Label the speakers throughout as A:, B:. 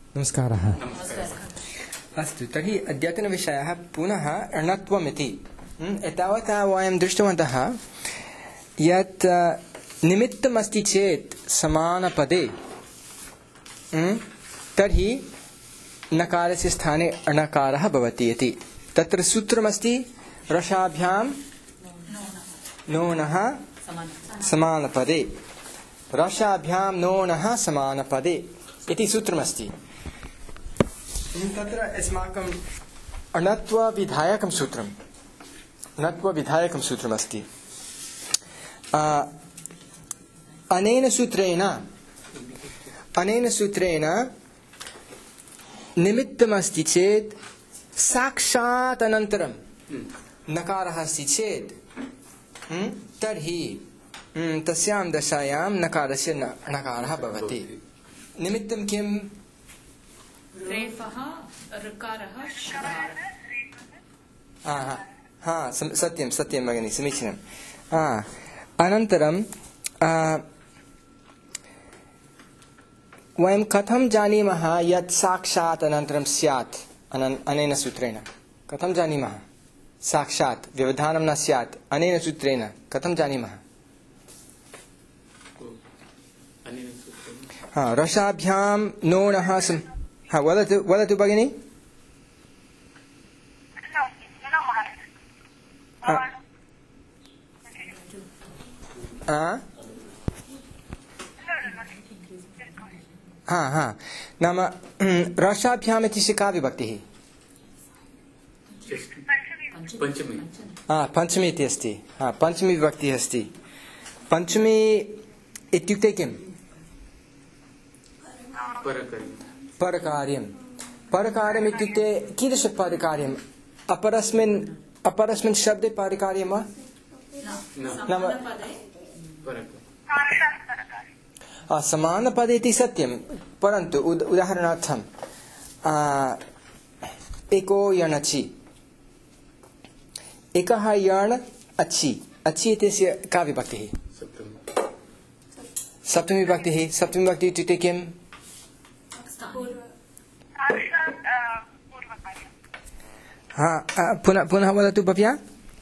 A: नमस्कारः। अस्तु, तर्हि अद्यतनविषयः पुनः णत्वमिति। एतावता वयं दृष्टवन्तः यत् निमित्तमस्ति चेत् समानपदे तर्हि नकारस्य स्थाने अणकारः भवति इति। तत्र सूत्रमस्ति रसाभ्यां नोनः समानपदे, रसाभ्यां नोनः समानपदे इति सूत्रमस्ति। तत्र अस्माकम् अणत्वविधायकं सूत्रमस्ति। अनेन सूत्रेण निमित्तमस्ति चेत् साक्षात् अनन्तरं नकारः अस्ति चेत् तर्हि तस्यां दशायां नकारस्य णकारः भवति। निमित्तं किं?
B: रेफः ऋकारः
A: सत्यं भगिनी, समीचीनम्। अनन्तरं वयं कथं जानीमः यत् साक्षात् अनन्तरं स्यात्? अनेन सूत्रेण कथं जानीमः? साक्षात् व्यवधानं न स्यात् अनेन सूत्रेण कथं जानीमः? रसाभ्यां नोणः वदतु भगिनि। नाम रसाभ्याम् इत्यस्य का विभक्तिः? पञ्चमी इति अस्ति। पञ्चमी विभक्तिः अस्ति। पञ्चमी इत्युक्ते किम्? परकार्यम् इत्युक्ते कीदृशपरकार्यम्? अपरस्मिन् शब्दे परकार्यं वा? नाम समानपदे इति सत्यं, परन्तु उदाहरणार्थं एको यण् अचि, एकः यण् अचि, अचि इत्यस्य का विभक्तिः? सप्तमी विभक्तिः। सप्तमी विभक्तिः इत्युक्ते किम्? पुनः वदतु भव्या।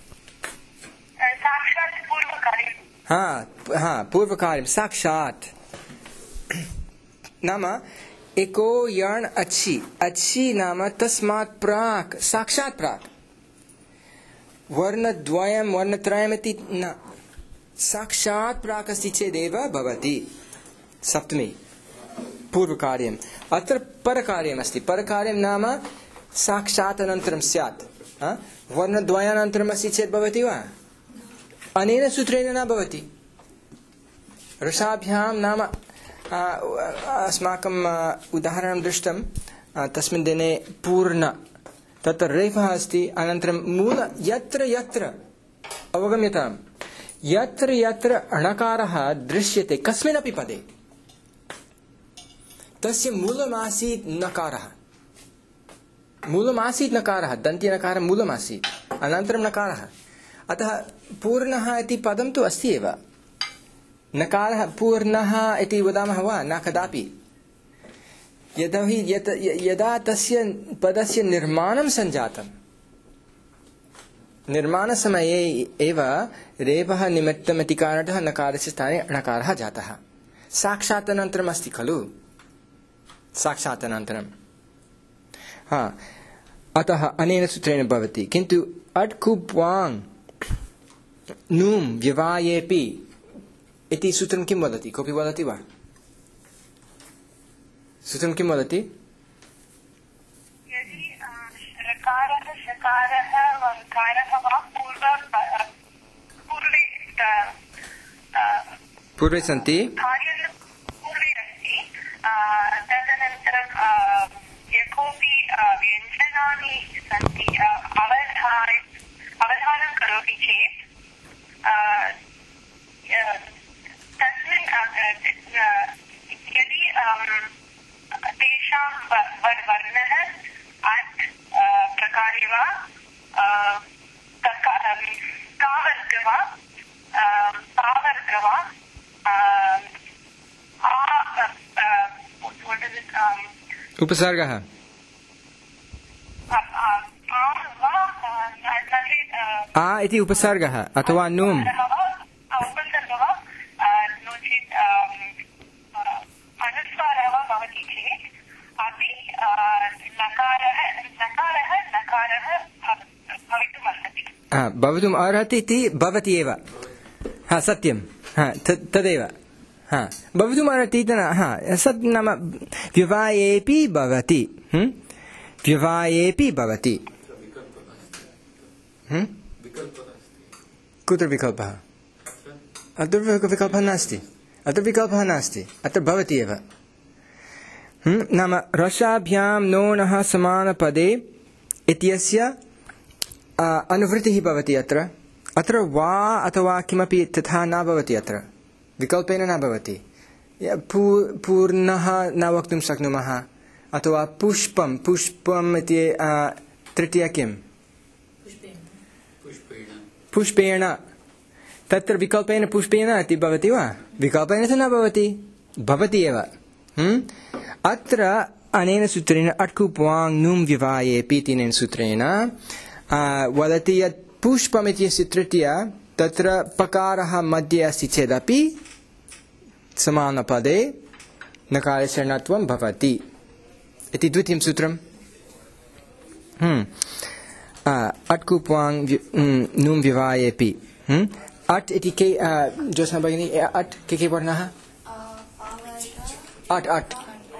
A: पूर्वकार्यं साक्षात्। नाम एको यण् अचि, अचि नाम तस्मात् प्राक्, साक्षात् प्राक्। वर्णद्वयं वर्णत्रयमिति न, साक्षात् प्राक् अस्ति चेदेव भवति सप्तमी पूर्वकार्यम्। अत्र परकार्यम् अस्ति। परकार्यं नाम साक्षात् अनन्तरं स्यात्। वर्णद्वयानन्तरम् अस्ति चेत् भवति वा? अनेन सूत्रेण न भवति। रसाभ्यां नाम अस्माकम् उदाहरणं दृष्टं तस्मिन् दिने पूर्ण, तत्र रेफः अस्ति, अनन्तरं मूल यत्र यत्र अवगम्यताम्, यत्र यत्र अणकारः दृश्यते कस्मिन्नपि पदे तस्य मूलमासीत् नकारः, दन्त्यनकारः मूलमासीत्, अनन्तरं नकारः। अतः पूर्णः इति पदं तु अस्ति एव। नकारः पूर्णः इति वदामः वा? न कदापि। यतोहि यदा तस्य पदस्य निर्माणं सञ्जातं, निर्माणसमये एव रेफः निमित्तम् इति कारणतः नकारस्य स्थाने णकारः जातः। साक्षात् अनन्तरम् अस्ति खलु? साक्षात् अनन्तरम्। अतः अनेन सूत्रेण भवति। किन्तु अट् कुप् वाङ् नूं व्यवायेपि इति सूत्रं किं वदति? कोऽपि वदति वा? सूत्रं किं वदति?
C: यदि ऋकारः शकारः वकारः वा
A: पूर्वे सन्ति,
C: पूर्वे अस्ति, तदनन्तरं यकोपि व्यञ्जनानि सन्ति, अवधानं करोति चेत् तस्मिन् यदि तेषां वर्णः अट् प्रकारे वा कावर्ग वा पावर्ग वा what is it
A: उपसर्गः आ इति उपसर्गः अथवा नुम्
C: उपसर्गः नो चेत् अनुस्वारः भवति चेत् अपि नकारः भवितुमर्हति
A: भवितुम् अर्हति इति भवति एव सत्यं तदेव भवितुम् अर्हति सत् नाम विवाहेऽपि भवति विवाहेऽपि भवति कुत्र विकल्पः अत्र विकल्पः नास्ति अत्र भवति एव नाम रसाभ्यां नोनः समानपदे इत्यस्य अनुवृत्तिः भवति अत्र वा अथवा किमपि तथा न भवति अत्र विकल्पेन न भवति पूर्णः न वक्तुं शक्नुमः अथवा पुष्पम् इति तृतीया किम् पुष्पेण तत्र विकल्पेन पुष्पेण इति भवति वा विकल्पेन तु न भवति एव अत्र अनेन सूत्रेण अट्कुप्वाङ् नुम् विवाहेऽपि इत्यनेन सूत्रेण वदति यत् पुष्पम् इत्यस्य तृतीया तत्र पकारः मध्ये अस्ति चेदपि समानपदे नकारस्य णत्वं भवति इति द्वितीयं सूत्रम् अट्कुप्वाङ् नुम् विवाहेऽपि अट् इति के जोत्स्ना भगिनी अट् के वर्णाः अट्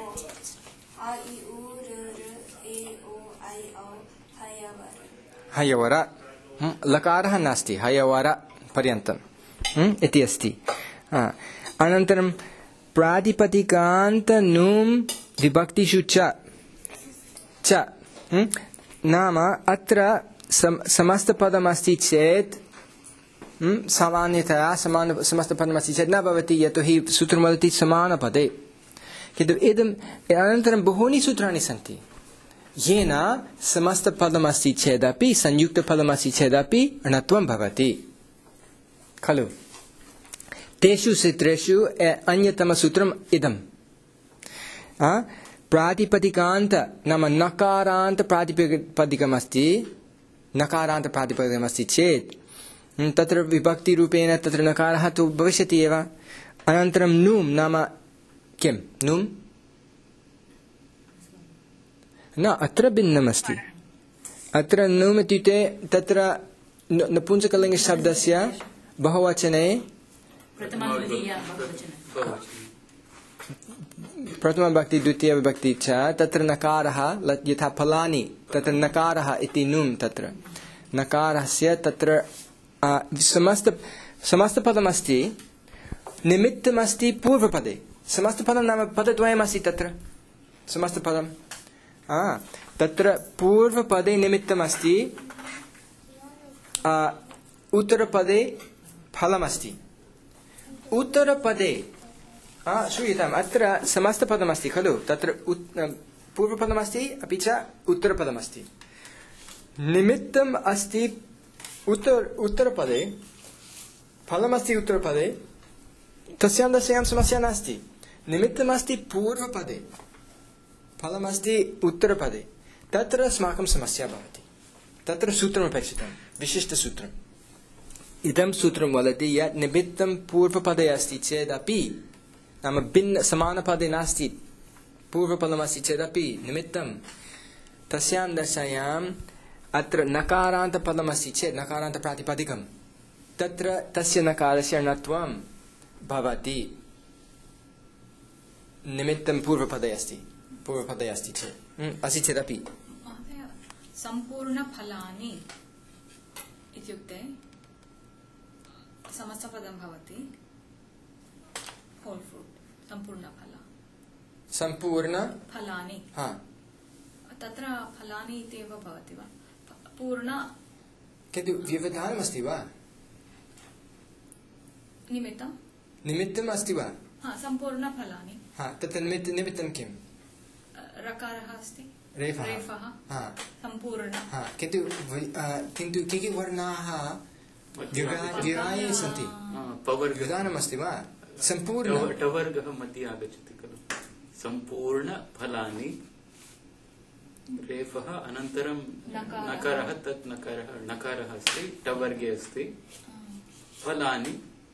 A: हयवर लकारः नास्ति हयवर पर्यन्तम् इति अस्ति अनन्तरं प्रातिपदिकान्त नुम् विभक्तिषु च नाम अत्र समस्तपदमस्ति चेत् सामान्यतया समस्तपदमस्ति चेत् न भवति यतोहि सूत्रं वदति समानपदे किन्तु इदम् अनन्तरं बहूनि सूत्राणि सन्ति येन समस्तपदमस्ति चेदपि संयुक्तपदमस्ति चेदपि णत्वं भवति खलु तेषु सूत्रेषु अन्यतमसूत्रम् इदम् प्रातिपदिकान्त नाम नकारान्त प्रातिपदिकमस्ति चेत् तत्र विभक्तिरूपेण तत्र नकारः तु भविष्यति एव अनन्तरं नुम् नाम किं नुम् न अत्र भिन्नमस्ति अत्र नुम् इत्युक्ते तत्र नपुंसकलिङ्गशब्दस्य बहुवचने प्रथमविभक्ति द्वितीयविभक्ति च तत्र नकारः यथा फलानि तत्र नकारः इति नुम् तत्र नकारस्य तत्र समस्तपदमस्ति निमित्तमस्ति पूर्वपदे समस्तपदं नाम पदद्वयमस्ति तत्र समस्तपदं तत्र पूर्वपदे निमित्तमस्ति उत्तरपदे फलमस्ति उत्तरपदे श्रूयताम् अत्र समस्तपदमस्ति खलु तत्र पूर्वपदमस्ति अपि च उत्तरपदमस्ति निमित्तम् अस्ति उत्तरपदे फलमस्ति उत्तरपदे तस्यां दशायां समस्या नास्ति निमित्तमस्ति पूर्वपदे फलमस्ति उत्तरपदे तत्र अस्माकं समस्या भवति तत्र सूत्रमपेक्षितं विशिष्टसूत्रम् इदं सूत्रं वदति यत् निमित्तं पूर्वपदे अस्ति चेदपि नाम भिन्न समानपदे नास्ति पूर्वपदमस्ति चेदपि निमित्तं तस्यां दशायाम् अत्र नकारान्तपदमस्ति चेत् नकारान्तप्रातिपदिकं तत्र तस्य नकारस्य णत्वं भवति निमित्तं पूर्वपदे अस्ति चेत् अस्ति चेदपि
B: सम्पूर्णफलानि इत्युक्ते समस्तपदं भवति होल् फ्रूट् सम्पूर्णफलानि तत्र फलानि इत्येव भवति वा पूर्ण
A: किन्तु व्यवधानमस्ति वा निमित्तम् अस्ति वा
B: सम्पूर्णफलानि
A: तत्र निमित्तं किम्
B: रकारः अस्ति
A: रेफः
B: सम्पूर्ण
A: किन्तु के वर्णाः विवाहे सन्ति व्यवधानमस्ति वा
D: सम्पूर्ण टवर्गः मध्ये आगच्छति खलु सम्पूर्णफलानि रेफः अनन्तरं नकारः तत् नकारः अस्ति टवर्गे अस्ति फलानि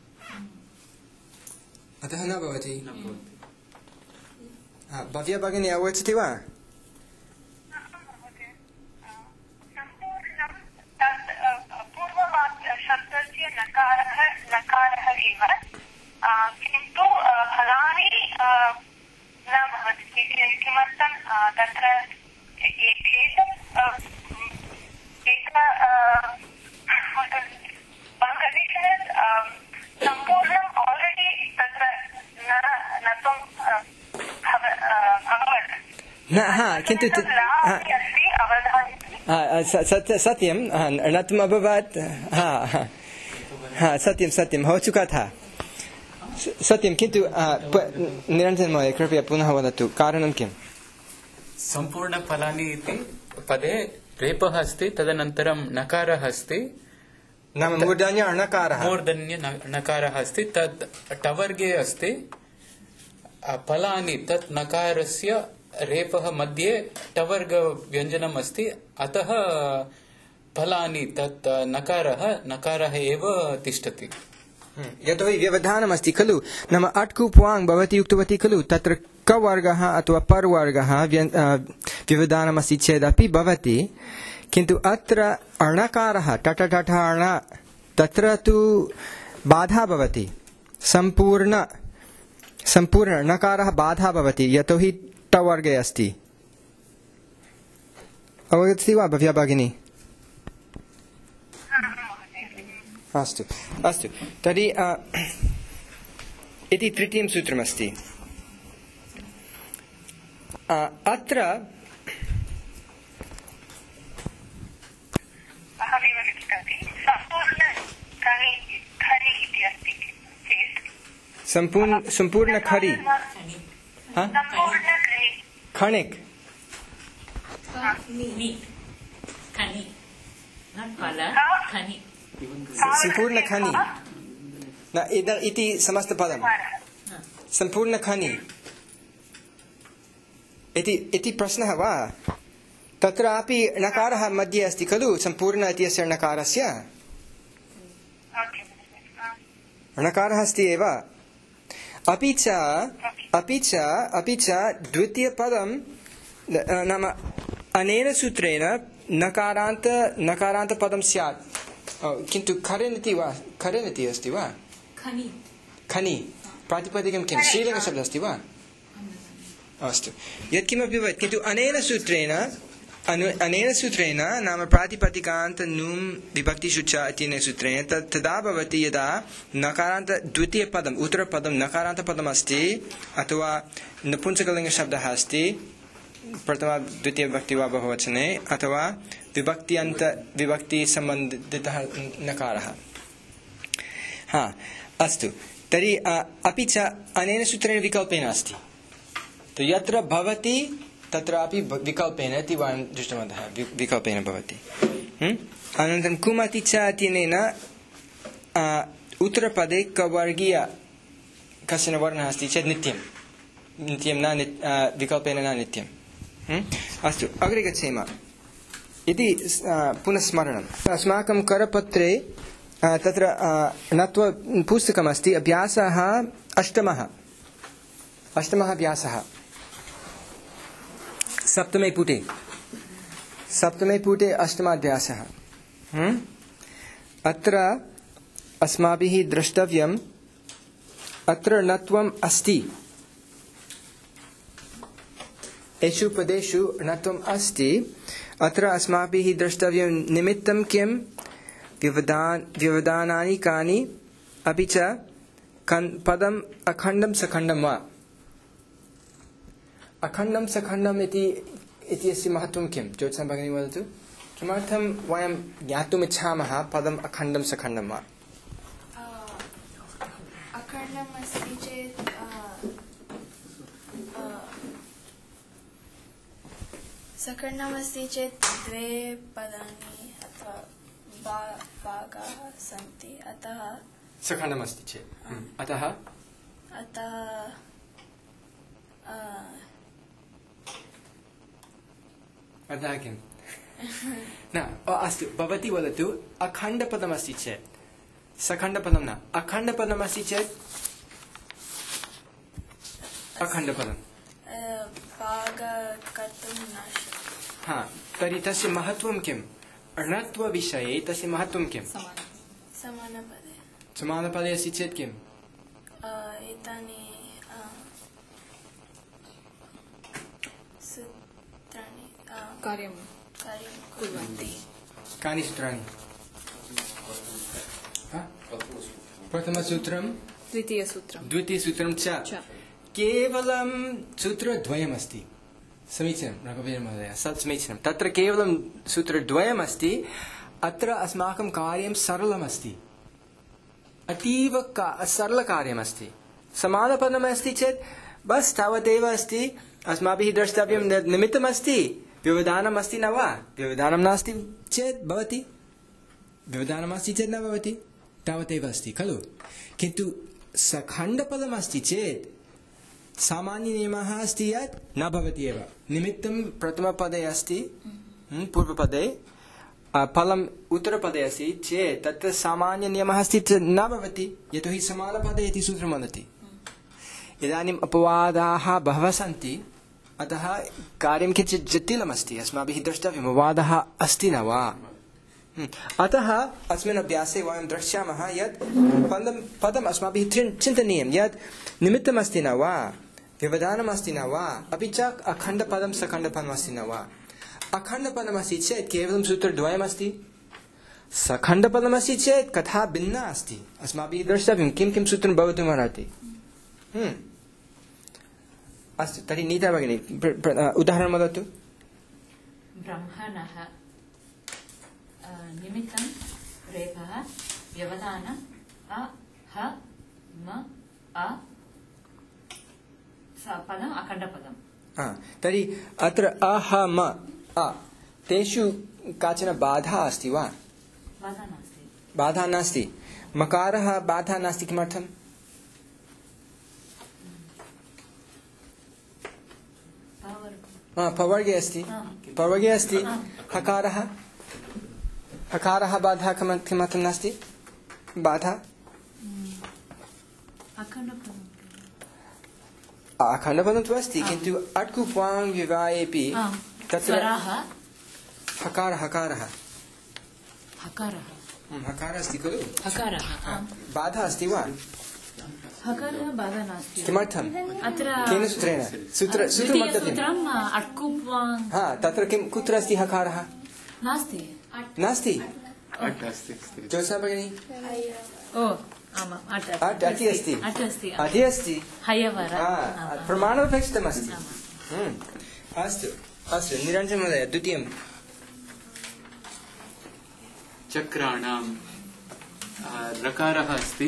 A: अतः न भवति
D: न भवति
A: भव्या भगिनी अवगच्छति वा
C: शब्दस्य नकारः एव किन्तु फलानि न भवति किमर्थं तत्र सम्पूर्णम् आल्रेडि तत्र
A: किन्तु सत्यं नत्वम् अभवत् सत्यं सत्यं भवचुका था सत्यं किन्तु निरञ्जन महोदय कृपया पुनः वदतु कारणं किम्
D: सम्पूर्णफलानि इति पदे रेपः अस्ति तदनन्तरं नकारः अस्ति
A: नाम मूर्धन्य
D: नकारः अस्ति तत् टवर्गे अस्ति फलानि तत् नकारस्य रेपः मध्ये टवर्ग व्यञ्जनम् अस्ति अतः फलानि तत् नकारः एव तिष्ठति
A: यतोहि व्यवधानमस्ति खलु नाम अट्कु प्वाङ् भवती उक्तवती खलु तत्र कवर्गः अथवा पर्वर्गः व्यवधानमस्ति चेदपि भवति किन्तु अत्र अणकारः टटटठ अण तत्र तु बाधा भवति सम्पूर्ण नकारः बाधा भवति यतोहि टवर्गे अस्ति अवगच्छति वा भव्या भगिनी अस्तु अस्तु तर्हि इति तृतीयं सूत्रमस्ति अत्र
C: अहमेव लिखितवती
A: सम्पूर्ण खरि खणिक सम्पूर्ण खनि न इति समस्तपदं सम्पूर्ण खनि इति प्रश्नः वा तत्रापि नकारः मध्ये अस्ति खलु सम्पूर्ण इत्यस्य नकारस्य णकारः अस्ति एव अपि च द्वितीयपदं नाम अनेन सूत्रेण नकारान्तपदं स्यात् किन्तु खरेन् इति अस्ति वा खनि प्रातिपदिकं किं श्रीलिङ्गशब्दः अस्ति वा अस्तु यत्किमपि भवेत् किन्तु अनेन सूत्रेण नाम प्रातिपदिकान्त नुं विभक्तिषु च इत्यनेन सूत्रेण तदा भवति यदा नकारान्त द्वितीयपदम् उत्तरपदं नकारान्तपदम् अस्ति अथवा नपुंसकलिङ्गशब्दः अस्ति प्रथमा द्वितीयविभक्ति वा बहुवचने अथवा विभक्तिसम्बन्धितः नकारः अस्तु तर्हि अपि च अनेन सूत्रेण विकल्पेन अस्ति यत्र भवति तत्रापि विकल्पेन इति वयं दृष्टवन्तः विकल्पेन भवति अनन्तरं कुमति च इत्यनेन उत्तरपदे कवर्गीय कश्चन वर्णः अस्ति चेत् नित्यं न विकल्पेन न नित्यम् अस्तु अग्रे गच्छेम इति पुनः स्मरणम् अस्माकं करपत्रे तत्र नत्व पुस्तकमस्ति अभ्यासः अष्टमः अभ्यासः सप्तमे पुटे अष्टमाध्यासः अत्र अस्माभिः द्रष्टव्यम् अत्र नत्वम् अस्ति एषु पदेषु नत्वम् अस्ति अत्र अस्माभिः द्रष्टव्यं निमित्तं किं व्यवधानानि कानि अपि च पदम् अखण्डं सखण्डं वा अखण्डं सखण्डम् इत्यस्य महत्त्वं किं ज्योत्सना भगिनी वदतु किमर्थं वयं ज्ञातुम् इच्छामः पदम् अखण्डं सखण्डं वा
E: अखण्डम् अस्ति चेत् सखण्डम् अस्ति चेत् द्वे पदानि अथवा भागाः सन्ति अतः
A: सखण्डम् अस्ति चेत् अतः अतः किं न अस्तु भवती वदतु अखण्डपदमस्ति चेत् सखण्डपदं न अखण्डपदमस्ति चेत् अखण्डपदं
E: कर्तुं न
A: हा तर्हि तस्य महत्त्वं किम् णत्वविषये तस्य महत्त्वं किम्
E: समानपदे
A: समानपदे अस्ति चेत् किम्
E: एतानि सूत्राणि
B: कार्यं
E: कुर्वन्ति
A: कानि सूत्राणि प्रथमसूत्रं द्वितीयसूत्रं च केवलं सूत्रद्वयमस्ति समीचीनं रघुवीरमहोदय समीचीनं तत्र केवलं सूत्रद्वयमस्ति अत्र अस्माकं कार्यं सरलमस्ति अतीव सरलकार्यमस्ति समानपदमस्ति चेत् बस् तावदेव अस्ति अस्माभिः द्रष्टव्यं निमित्तमस्ति व्यवधानमस्ति न वा व्यवधानं नास्ति चेत् भवति व्यवधानमस्ति चेत् न भवति तावदेव अस्ति खलु किन्तु सखण्डपदमस्ति चेत् सामान्यनियमः अस्ति यत् न भवति एव निमित्तं प्रथमपदे अस्ति पूर्वपदे फलम् उत्तरपदे अस्ति चेत् तत्र सामान्यनियमः अस्ति चेत् न भवति यतोहि समानपदे इति सूत्रं वदति इदानीम् अपवादाः बहवः सन्ति अतः कार्यं किञ्चित् जटिलमस्ति अस्माभिः द्रष्टव्यम् अपवादः अस्ति न वा अतः अस्मिन् अभ्यासे वयं द्रक्ष्यामः यत् पदम् अस्माभिः चिन्तनीयं यत् निमित्तमस्ति न वा व्यवधानमस्ति न वा अपि च अखण्डपदं सखण्डपदमस्ति न वा अखण्डपदमस्ति चेत् केवलं सूत्रद्वयमस्ति सखण्डपदमस्ति चेत् कथा भिन्ना अस्ति अस्माभिः द्रष्टव्यं किं किं सूत्रं भवितुमर्हति अस्तु तर्हि नीता भगिनी उदाहरणं वदतु
F: ब्रह्मणः निमित्तं रेफः व्यवधानम् अ ह म अ पदम् अखण्डपदम्
A: तर्हि अत्र अह म अ तेषु काचन बाधा अस्ति वा बाधा नास्ति मकारः बाधा नास्ति किमर्थम् पवर्गे अस्ति हकारः बाधा किमर्थं नास्ति बाधा अखण्डपदं तु अस्ति किन्तु अट्कुप्वाङ् विवाहेपि तत्र हकारः अस्ति खलु बाधा अस्ति वा
F: हकारः बाधा नास्ति
A: किमर्थम् केन सूत्रेण सूत्रमद्यते तत्र किं कुत्र अस्ति हकारः नास्ति जोसा भगिनी अटि अस्ति प्रमाणमपेक्षितमस्ति अस्तु निरञ्जन महोदय द्वितीयं
D: चक्राणां रकारः अस्ति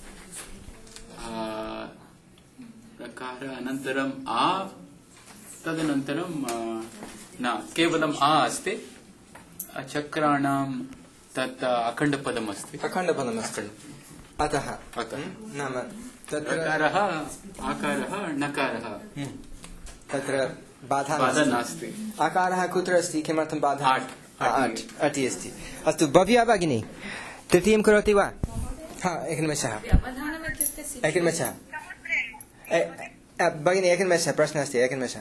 D: रकार अनन्तरम् आ तदनन्तरं न केवलम् आ अस्ति चक्राणां तत् अखण्डपदमस्ति अतः नाम रकारः आकारः नकारः तत्र बाधा नास्ति आकारः कुत्र अस्ति किमर्थं बाधा अटि अस्ति अस्तु भव्या भगिनी तृतीयं करोति वा एकनिमेषः भगिनी एकनिमेषः प्रश्नः अस्ति एकनिमेषः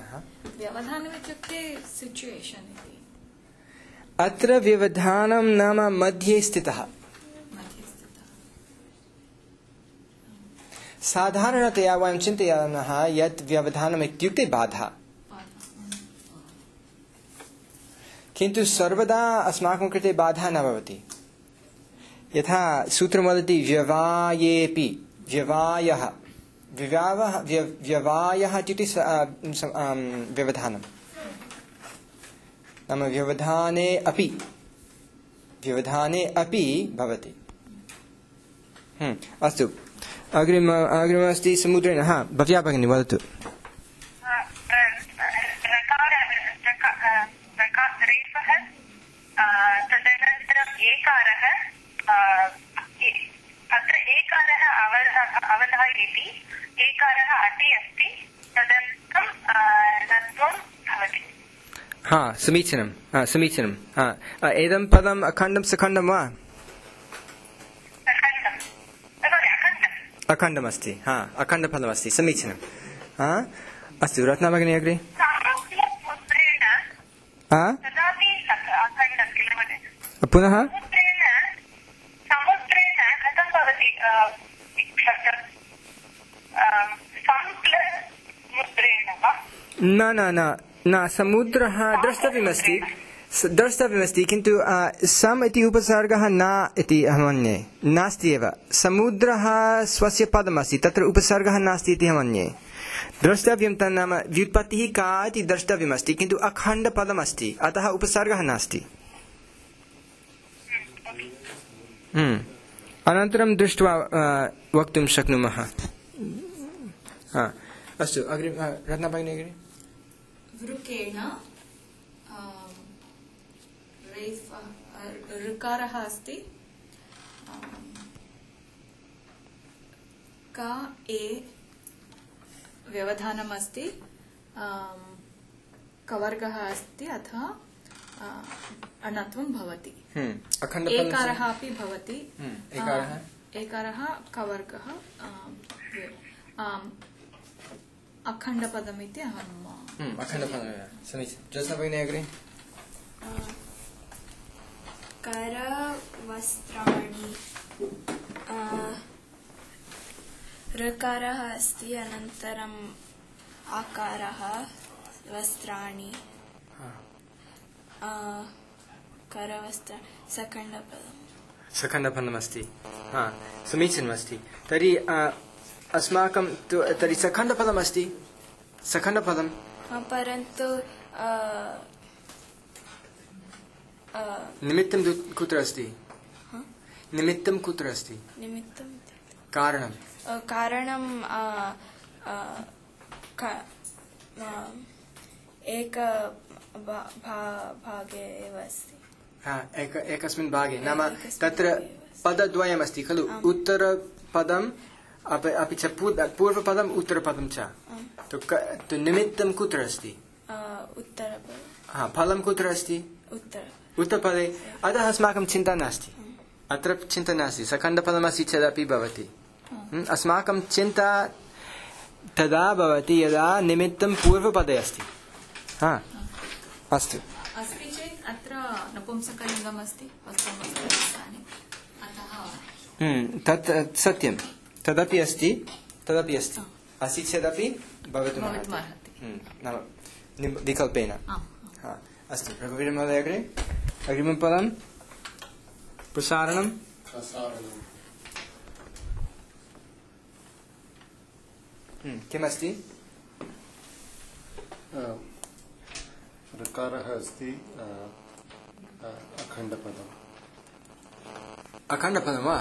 D: अत्र व्यवधानं नाम मध्ये स्थितः साधारणतया वयं चिन्तयामः यत् व्यवधानम् इत्युक्ते बाधा किन्तु सर्वदा अस्माकं कृते बाधा न भवति यथा सूत्रं वदति व्यवायेऽपि व्यवायः इत्युक्ते व्यवधानं नाम व्यवधाने अपि भवति अस्तु अग्रिमस्ति समुद्रेण भव्या भगिनी वदतु
C: तदनन्तरम् एकारः अत्र एकारः अवधायति एकारः अटि अस्ति तदनन्तरं नत्वं भवति
A: हा समीचीनं समीचीनं एदं पदम् अखण्डं सखण्डं वा अखण्डमस्ति अखण्डपदमस्ति समीचीनं अस्तु रत्ना भगिनी अग्रे पुनः न न न न समुद्रः द्रष्टव्यमस्ति किन्तु सम् इति उपसर्गः न इति अहं मन्ये नास्ति एव समुद्रः स्वस्य पदमस्ति तत्र उपसर्गः नास्ति इति अहं मन्ये द्रष्टव्यं तन्नाम व्युत्पत्तिः का इति द्रष्टव्यमस्ति किन्तु अखण्डपदमस्ति अतः उपसर्गः नास्ति अनन्तरं दृष्ट्वा वक्तुं शक्नुमः अस्तु अग्रे रत्ना भगिनी अग्रे
B: वृकेण ऋकारः अस्ति का ए व्यवधानम् अस्ति कवर्गः अस्ति अथवा अणत्वं भवति एकारः अपि भवति एकारः कवर्गः अखण्डपदमिति अहम्
A: अखण्डपदमेव समीचीनं ज्योत्स्ना भगिनी अग्रे
E: करवस्त्राणि ऋकारः अस्ति अनन्तरम् आकारः वस्त्राणि करवस्त्र
A: सखण्डपदमस्ति समीचीनमस्ति तर्हि अस्माकं तर्हि सखण्डपदमस्ति सखण्डपदं
E: परन्तु
A: निमित्तं कुत्र अस्ति निमित्तं कुत्र अस्ति
E: निमित्तं
A: कारणं
E: एक भागे एव अस्ति
A: एकस्मिन् भागे नाम तत्र पदद्वयमस्ति खलु उत्तरपदम् अपि च पूर्वपदम् उत्तरपदं च तो निमित्तं कुत्र अस्ति फलं कुत्र अस्ति उत्तरपदे अतः अस्माकं चिन्ता नास्ति अत्र चिन्ता नास्ति सखण्डपदमस्ति चेदपि भवति अस्माकं चिन्ता तदा भवति यदा निमित्तं पूर्वपदे अस्ति अस्तु
B: अस्ति चेत् अत्र नपुंसकलिङ्गम् अस्ति
A: तत् सत्यं तदपि अस्ति अस्ति चेदपि भवितुमर्हति नाम विकल्पेन अस्तु रघुवीरमहोदय अग्रे अग्रिमं पदं प्रसारणं किमस्ति
G: ऋकारः अस्ति
A: अखण्डपदं वा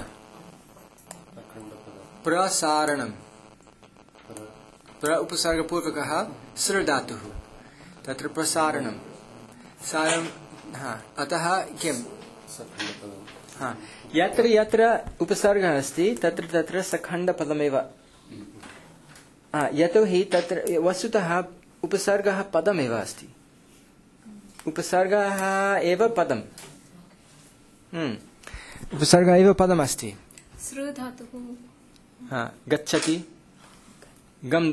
A: प्रसारणं प्र उपसर्गपूर्वकः सृ धातुः तत्र प्रसारणं सारं अतः किं यत्र यत्र उपसर्गः अस्ति तत्र तत्र सखण्डपदमेव यतोहि तत्र वस्तुतः उपसर्गः पदमेव अस्ति उपसर्गः एव पदम् उपसर्गः एव पदमस्ति
B: सृ धातुः
A: गच्छति गम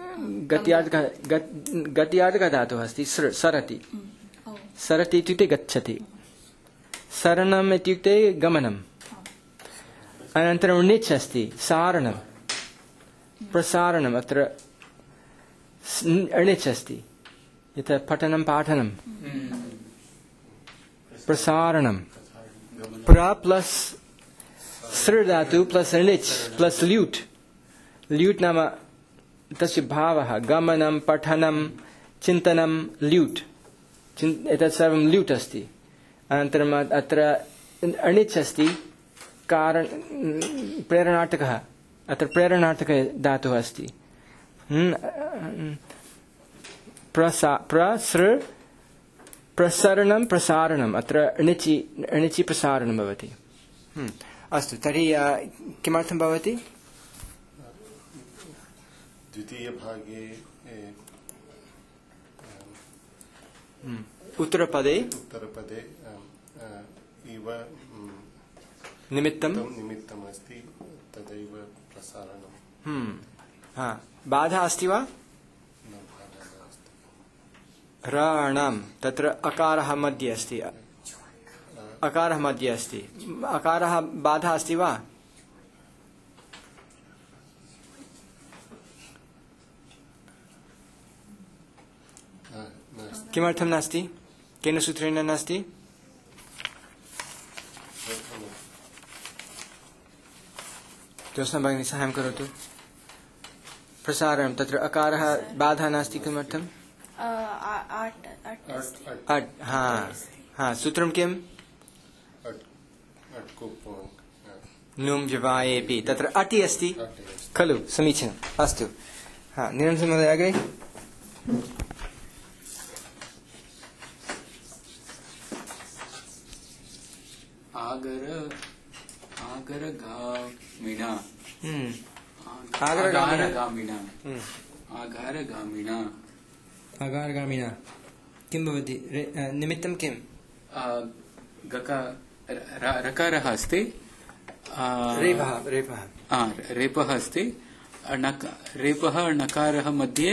A: गत्यार्थकः धातुः अस्ति सरति सरति इत्युक्ते गच्छति सरणम् इत्युक्ते गमनम् अनन्तरं णिच् अस्ति सारणं प्रसारणम् अत्र णिच् अस्ति यथा पठनं पाठनं प्रसारणं प्र प्लस् सृ धातु प्लस् णिच् प्लस् ल्यूट् ल्यूट् नाम तस्य भावः गमनं पठनं चिन्तनं ल्यूट् एतत् सर्वं ल्यूट् अस्ति अनन्तरम् अत्र णिच् अस्ति कारण प्रेरणार्थकः अत्र प्रेरणार्थकः धातुः अस्ति प्रसरणं प्रसारणम् अत्र णिचि प्रसारणं भवति अस्तु तर्हि किमर्थं भवति
G: द्वितीयभागे
A: उत्तरपदे
G: इव निमित्तमस्ति तदैव प्रसारणम्।
A: बाधा अस्ति वा? रणं तत्र अकारः मध्ये अस्ति, अकारः मध्ये अस्ति, अकारः बाधा अस्ति वा? किमर्थं नास्ति? केन सूत्रेण नास्ति? ज्योत्स्ना भगिनी साहाय्यं करोतु। प्रसारणं तत्र अकारः बाधा नास्ति, किमर्थम्? अट्। सूत्रं किम्? नुं व्यवायेपि, तत्र अटि अस्ति खलु? समीचीनम्, अस्तु। निरञ्जन महोदय अग्रे।
D: आगरगामिना
A: आगारगामिना किं भवति? निमित्तं किं?
D: रकारः अस्ति, रेपः अस्ति, रेपः नकारः मध्ये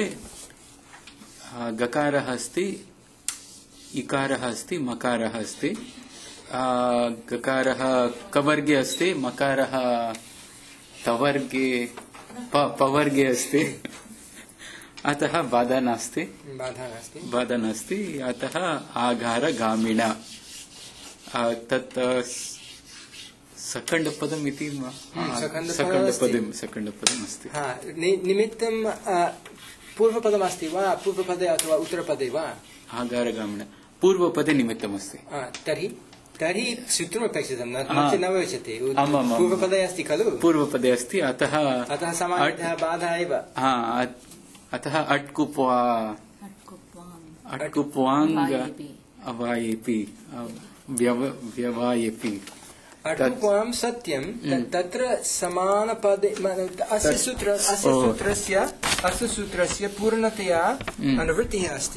D: गकारः अस्ति, इकारः अस्ति, मकारः अस्ति। गकारः कवर्गे अस्ति, मकारः तवर्गे पवर्गे अस्ति, अतः बाधा नास्ति, अतः आगारगामिना। तत् सकण्डपदम् इति सकण्डपदम् अस्ति।
A: निमित्तं पूर्वपदम् अस्ति वा पूर्वपदे अथवा उत्तरपदे वा?
D: आगारगामिना पूर्वपदे निमित्तमस्ति।
A: तर्हि सूत्रम् अपेक्षितं, न भविष्यति। पूर्वपदे अस्ति खलु? पूर्वपदे अस्ति, अतः सामान्यतः बाधा एव।
D: अतः अट्कुप्वाङ्ग अवायेपि व्यवायेपि।
A: अट्कुप्वां सत्यं, तत्र समानपदे अस्य सूत्रस्य पूर्णतया अनुवृत्तिः अस्ति।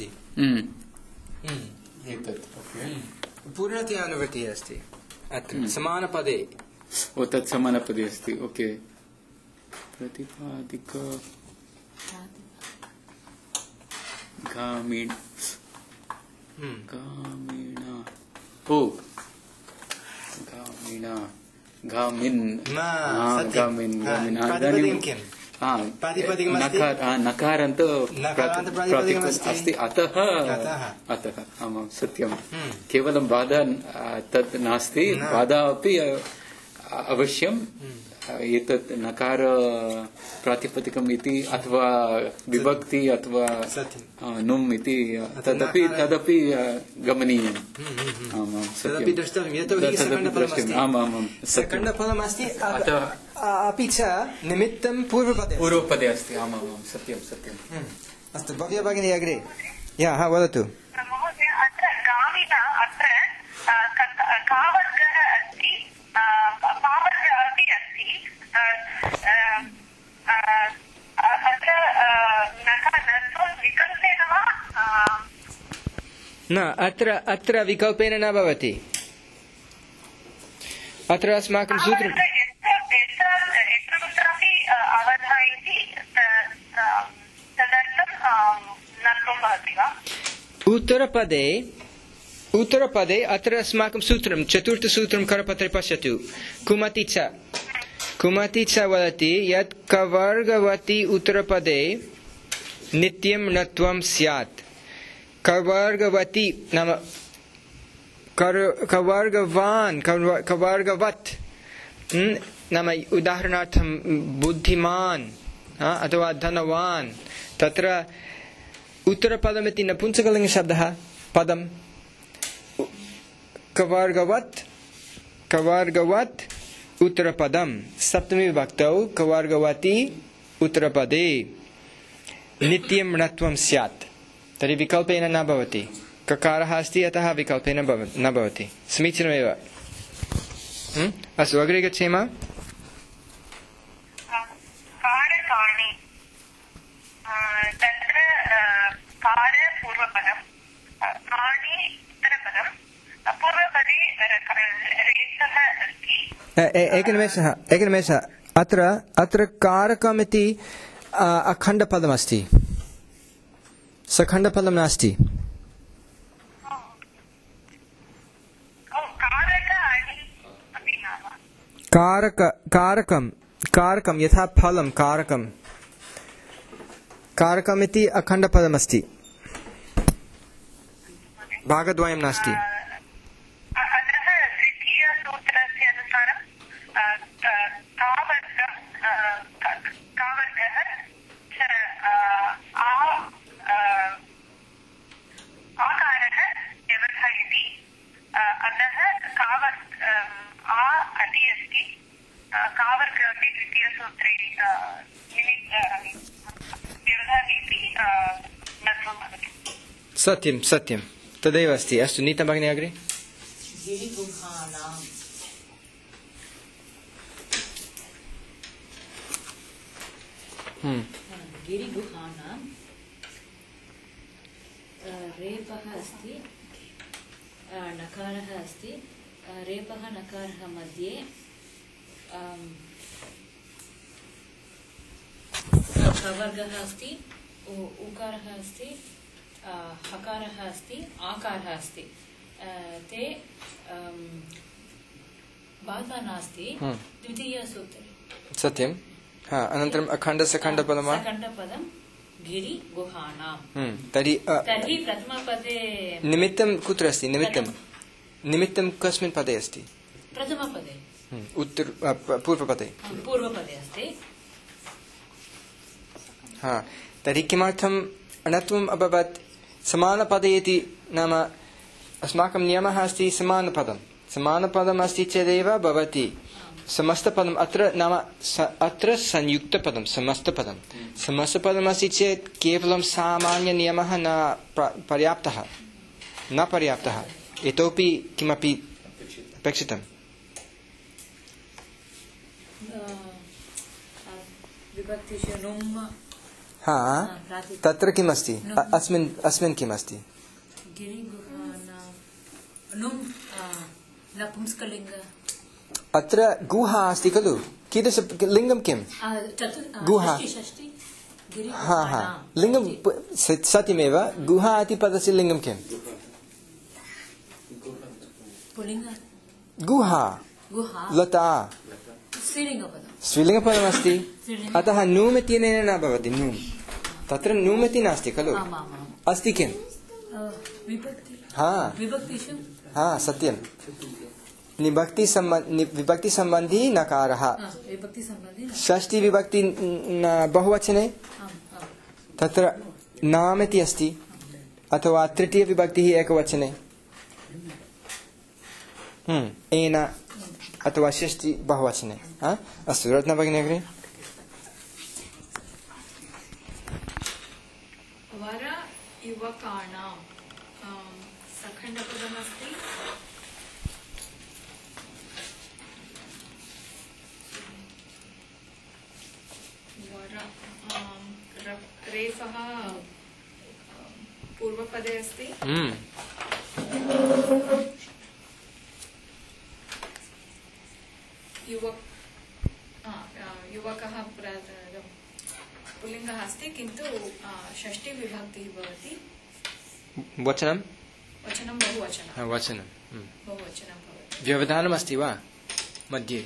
A: पूर्णतया अनुवृत्तिः अस्ति अत्र समानपदे।
D: तत् समानपदे अस्ति। ओके। प्रतिपादिक गामिण गामिना ओ गामिना गामिन नकारान्त प्रातिपदिकम् अस्ति, अतः आमां सत्यं। केवलं बाधा तत् नास्ति, बाधा अपि अवश्यम्। एतत् नकार प्रातिपदिकम् इति अथवा विभक्ति अथवा नुम् इति तदपि गमनीयम्। आमां सत्यं,
A: सकण्डपदम् अस्ति, अपि च निमित्तं पूर्वपदे
D: अस्ति। आमां सत्यं।
A: अस्तु, भव्या भगिनी अग्रे। वदतु।
C: महोदय, अत्र गामिना अत्र कावर्गः अस्ति, पावर्गः अपि अस्ति। अत्र विकल्पेन वा?
A: न, अत्र विकल्पेन न भवति। अत्र अस्माकं सूत्रं उत्तरपदे अत्र अस्माकं सूत्रं चतुर्थसूत्रं करपत्रे पश्यतु। कुमति च वदति यत् कवर्गवती उत्तरपदे नित्यं नत्वं स्यात्। कवर्गवती नाम कवर्गवान् कवर्गवत् नाम उदाहरणार्थं बुद्धिमान् अथवा धनवान्। तत्र उत्तरपदमिति नपुंसकलिङ्गशब्दः पदं कवर्गवत् उत्तरपदं सप्तमी विभक्तौ कवर्गवती उत्तरपदे नित्यं णत्वं स्यात्। तर्हि विकल्पेन न भवति। ककारः अस्ति, अतः विकल्पेन न भवति। समीचीनमेव। अस्तु, अग्रे गच्छेम।
C: तत्र कार पूर्वपदं, काणि
A: एकनिमेषः अत्र कारकमिति अखण्डपदमस्ति सखण्डपदं नास्ति कारकं यथा फलं कारकमिति अखण्डपदमस्ति भागद्वयं नास्ति सत्यं तदेव अस्ति अस्तु नीता भगिनी अग्रे
F: गिरिगुहानां रेपः अस्ति नकारः अस्ति रेपः नकारः मध्ये कवर्गः अस्ति उकारः अस्ति हकारः अस्ति आकारः अस्ति ते बाधा नास्ति द्वितीयसूत्रे
A: सत्यं अनन्तरम् अखण्डसखण्डपदं
F: गिरिगुहानां
A: तर्हि
F: प्रथमपदे
A: निमित्तं कुत्र अस्ति निमित्तं कस्मिन् पदे अस्ति
F: प्रथमपदे
A: पूर्वपदे
F: अस्ति
A: तर्हि किमर्थम् अणत्वम् अभवत् समानपदे इति नाम अस्माकं नियमः अस्ति समानपदम् अस्ति चेदेव भवति समस्तपदम् अत्र संयुक्तपदं समस्तपदम् अस्ति चेत् केवलं सामान्यनियमः न पर्याप्तः इतोपि किमपि अपेक्षितम् तत्र किमस्ति अस्मिन् किमस्ति अत्र गुहा अस्ति खलु कीदृश लिङ्गं किं गुहा लिङ्गं सत्यमेव गुहा इति पदस्य लिङ्गं किं गुहा लता स्त्रीलिङ्गपदमस्ति अतः नूम् इत्यनेन न भवति नूम् तत्र नूम् इति नास्ति खलु अस्ति किं सत्यं विभक्तिसम्बन्धी नकारः षष्ठीविभक्ति बहुवचने तत्र नाम इति अस्ति अथवा तृतीयविभक्तिः एकवचने एन अथवा षष्ठी बहुवचने अस्तु रत्ना भगिनी अग्रे
B: वर युवकाणां सखण्डपदमस्ति रेफः पूर्वपदे अस्ति युवकः पुल्लिङ्गः अस्ति किन्तु षष्ठी विभक्तिः भवति
A: वचनं
B: बहुवचनं भवति
A: व्यवधानमस्ति वा मध्ये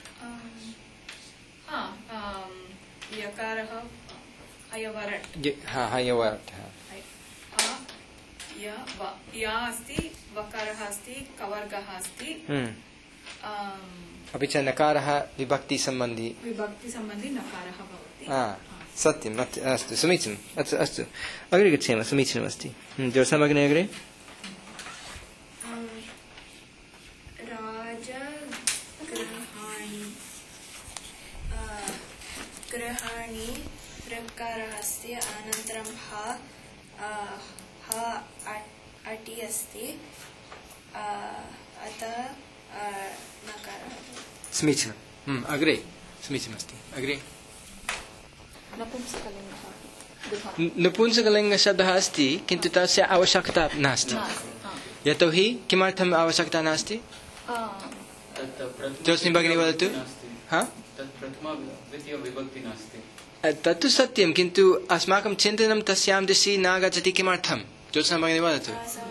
B: यकारः हयवरट् या अस्ति वकारः अस्ति कवर्गः अस्ति
A: अपि च नकारः विभक्तिसम्बन्धी
B: नकारः भवति
A: सत्यम् अस्तु समीचीनम् अस्तु अग्रे गच्छेम समीचीनमस्ति जोरसमग्ने अग्रे
E: ग्रहाणि प्रकारः अस्ति अनन्तरं अटि अस्ति अतः नकारः
A: समीचीनम् अग्रे समीचीनमस्ति अग्रे नपुंसकलिङ्गशब्दः अस्ति किन्तु तस्य आवश्यकता नास्ति यतोहि किमर्थम् आवश्यकता नास्ति ज्योत्स्ना भगिनी वदतु। हा
D: प्रथमा द्वितीय विभक्ति नास्ति।
A: तत्तु सत्यं, किन्तु अस्माकं चिन्तनं तस्यां दिशि न गच्छति। किमर्थं? ज्योत्स्ना भगिनी वदतु।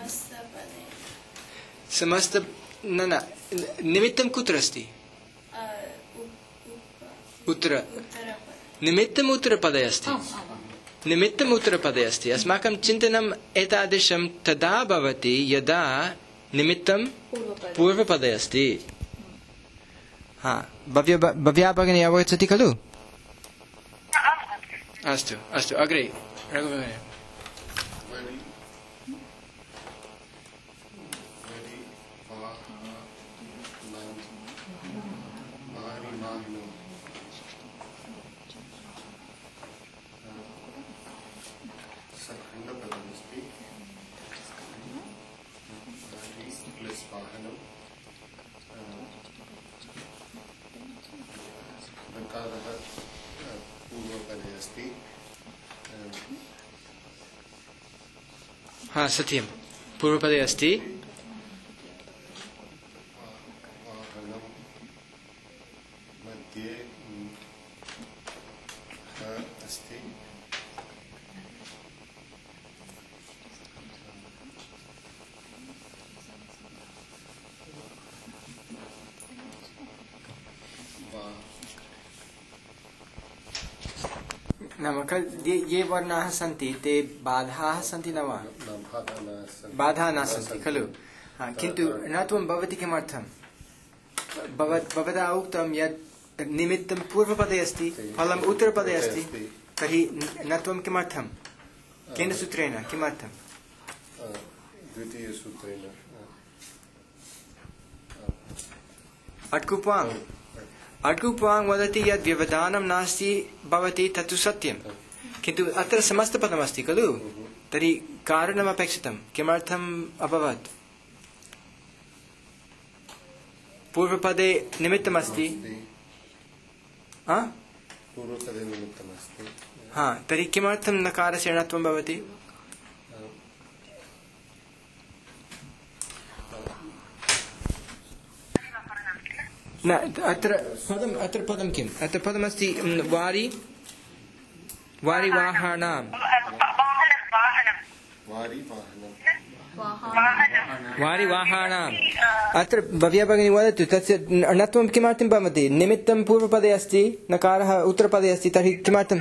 A: समस्त न निमित्तं कुत्र अस्ति? उत्तर निमित्तम् उत्तरपदे अस्ति। निमित्तम् उत्तरपदे अस्ति। अस्माकं चिन्तनम् एतादृशं तदा भवति यदा निमित्तं पूर्वपदे अस्ति। हा, भव्या भगिनी अवगच्छति खलु? अस्तु अस्तु, अग्रे रघुभगिनी। हाँ सत्यं, पूर्वपदे अस्ति।
G: मध्ये अस्ति।
A: नाम ये वर्णाः सन्ति ते बाधाः सन्ति न वा? बाधाः न सन्ति खलु? किन्तु न त्वं भवति किमर्थं? भवता उक्तं यत् निमित्तं पूर्वपदे अस्ति, फलम् उत्तरपदे अस्ति, तर्हि न त्वं किमर्थं? केन सूत्रेण किमर्थं?
G: द्वितीयसूत्रेण
A: अट्कुप्वाङ् वदति यद् व्यवधानं नास्ति भवति, तत्तु सत्यं, किन्तु अत्र समस्तपदमस्ति खलु? तर्हि कारणमपेक्षितं। किमर्थम् अभवत्? पूर्वपदे निमित्तमस्ति।
G: पूर्वपदे निमित्तमस्ति।
A: हा, तर्हि किमर्थं नकारस्य णत्वं भवति? न, अत्र पदं किम्? अत्र पदमस्ति वारि वाहाणां। वारि वाहाणाम्। अत्र भव्या भगिनी वदतु, तस्य णत्वं किमर्थं भवति? निमित्तं पूर्वपदे अस्ति, नकारः उत्तरपदे अस्ति, तर्हि किमर्थं?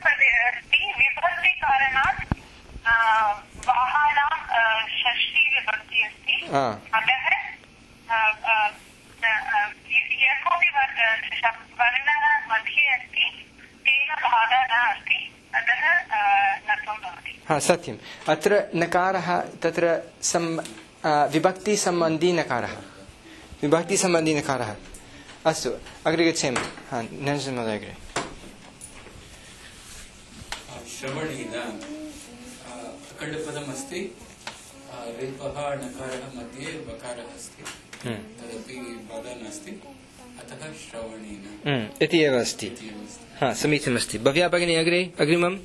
A: हाँ सत्यम्। अत्र नकारः तत्र विभक्तिसम्बन्धी नकारः, विभक्तिसम्बन्धी नकारः। अस्तु, अग्रे गच्छेम। हाँ, निरञ्जन महोदय अग्रे।
D: श्रवणेन अखण्डपदमस्ति, रेपः नकारः मध्ये वकारः अस्ति, तदपि बाधा नास्ति, अतः श्रवणेन
A: इति एव अस्ति। हाँ, समीचीनमस्ति। भव्या भगिनी अग्रे, अग्रिमम्।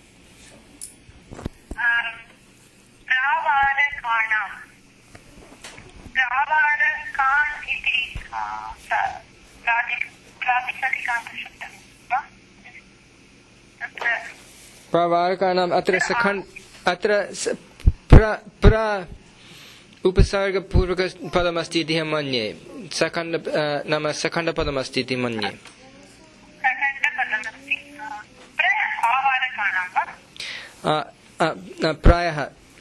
A: प्रवारकाणाम् अत्र उपसर्गपूर्वकपदमस्ति इति अहं मन्ये। नाम सखण्डपदमस्ति इति मन्ये। प्रायः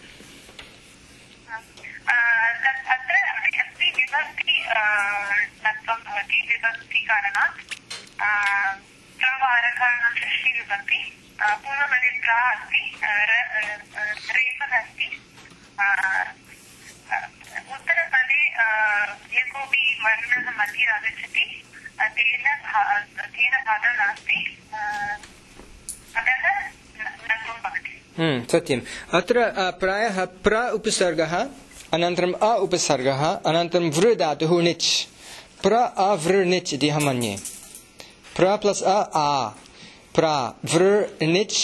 C: उत्तरपदे यः कोऽपि वर्णः मध्ये आगच्छति तेन बाधा नास्ति, अतः नत्वं भवति।
A: सत्यम्। अत्र प्रायः प्र उपसर्गः, अनन्तरम् अ उपसर्गः, अनन्तरं वृ धातुः णिच्, प्र अवृ णिच् इति अहं मन्ये। प्र प्लस् अ प्र वृ णिच्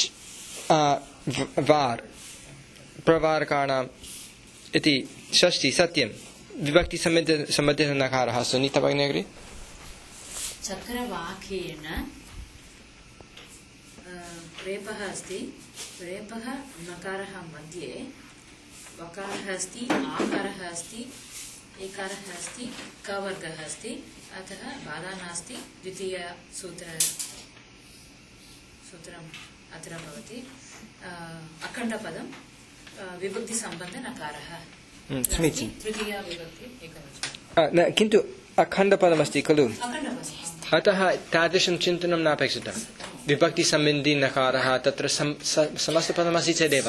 A: वार् प्रवारकाणाम् इति षष्ठी। सत्यम्। विभक्ति सम्बन्धितः नकारः सुनीता भगिनी अग्रे
F: चक्रवाक्येन रेपः अस्ति रेपः नकारः मध्ये वकारः अस्ति आकारः अस्ति एकारः अस्ति कवर्गः अस्ति अतः बाधा नास्ति द्वितीयसूत्रम् अत्र भवति अखण्डपदं विभक्तिसम्बन्धनकारः
A: समीचीनं
F: तृतीया विभक्ति एकवचनं
A: किन्तु अखण्डपदमस्ति खलु
F: अखण्डपदम्
A: अतः तादृशं चिन्तनं नापेक्षितं विभक्तिसम्बन्धी नकारः तत्र समस्तपदमस्ति चेदेव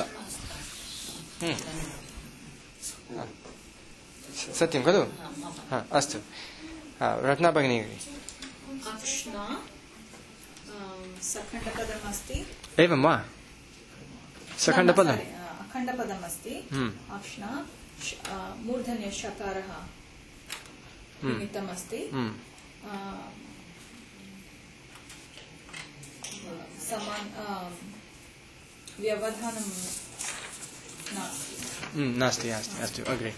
A: सत्यं खलु अस्तु रत्ना भगिनी
B: अक्ष्णा सखण्डपदमस्ति
A: एवं वा सखण्डपदम्
B: अखण्डपदमस्ति अक्ष्णा मूर्धन्यशकारः निमित्तमस्ति व्यवधानं
A: नास्ति अस्तु अग्रे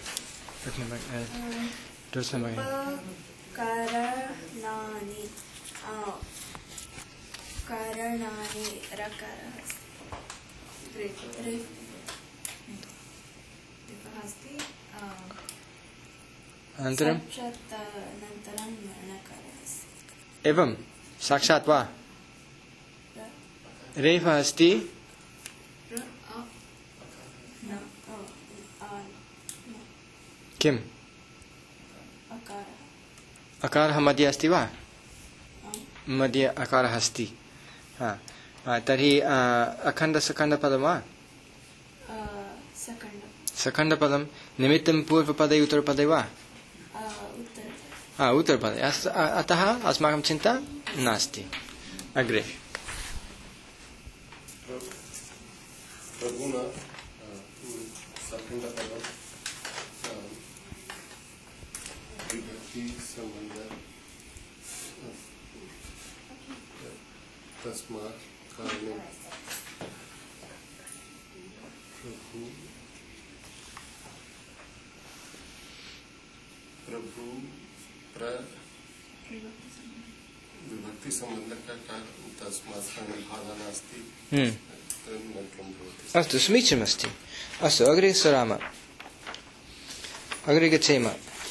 E: कारणानि रकारः अस्ति
A: अनन्तरं
E: अनन्तरं नकारः अस्ति
A: एवं साक्षात् वा रेफः अस्ति किम् अकारः मध्ये अस्ति वा मध्ये अकारः अस्ति तर्हि अखण्डसखण्डपदं वा सखण्डपदं निमित्तं पूर्वपदे उत्तरपदे वा उत्तरपदे अतः अस्माकं चिन्ता नास्ति अग्रे
G: प्रभुना सखण्डपदं विभक्तिसम्बन्ध तस्मात् कारणे प्रभु विभक्तिसम्बन्धः तस्मात् कारणे बाधा नास्ति
A: अस्तु समीचीनमस्ति अस्तु अग्रे सराम अग्रे गच्छेम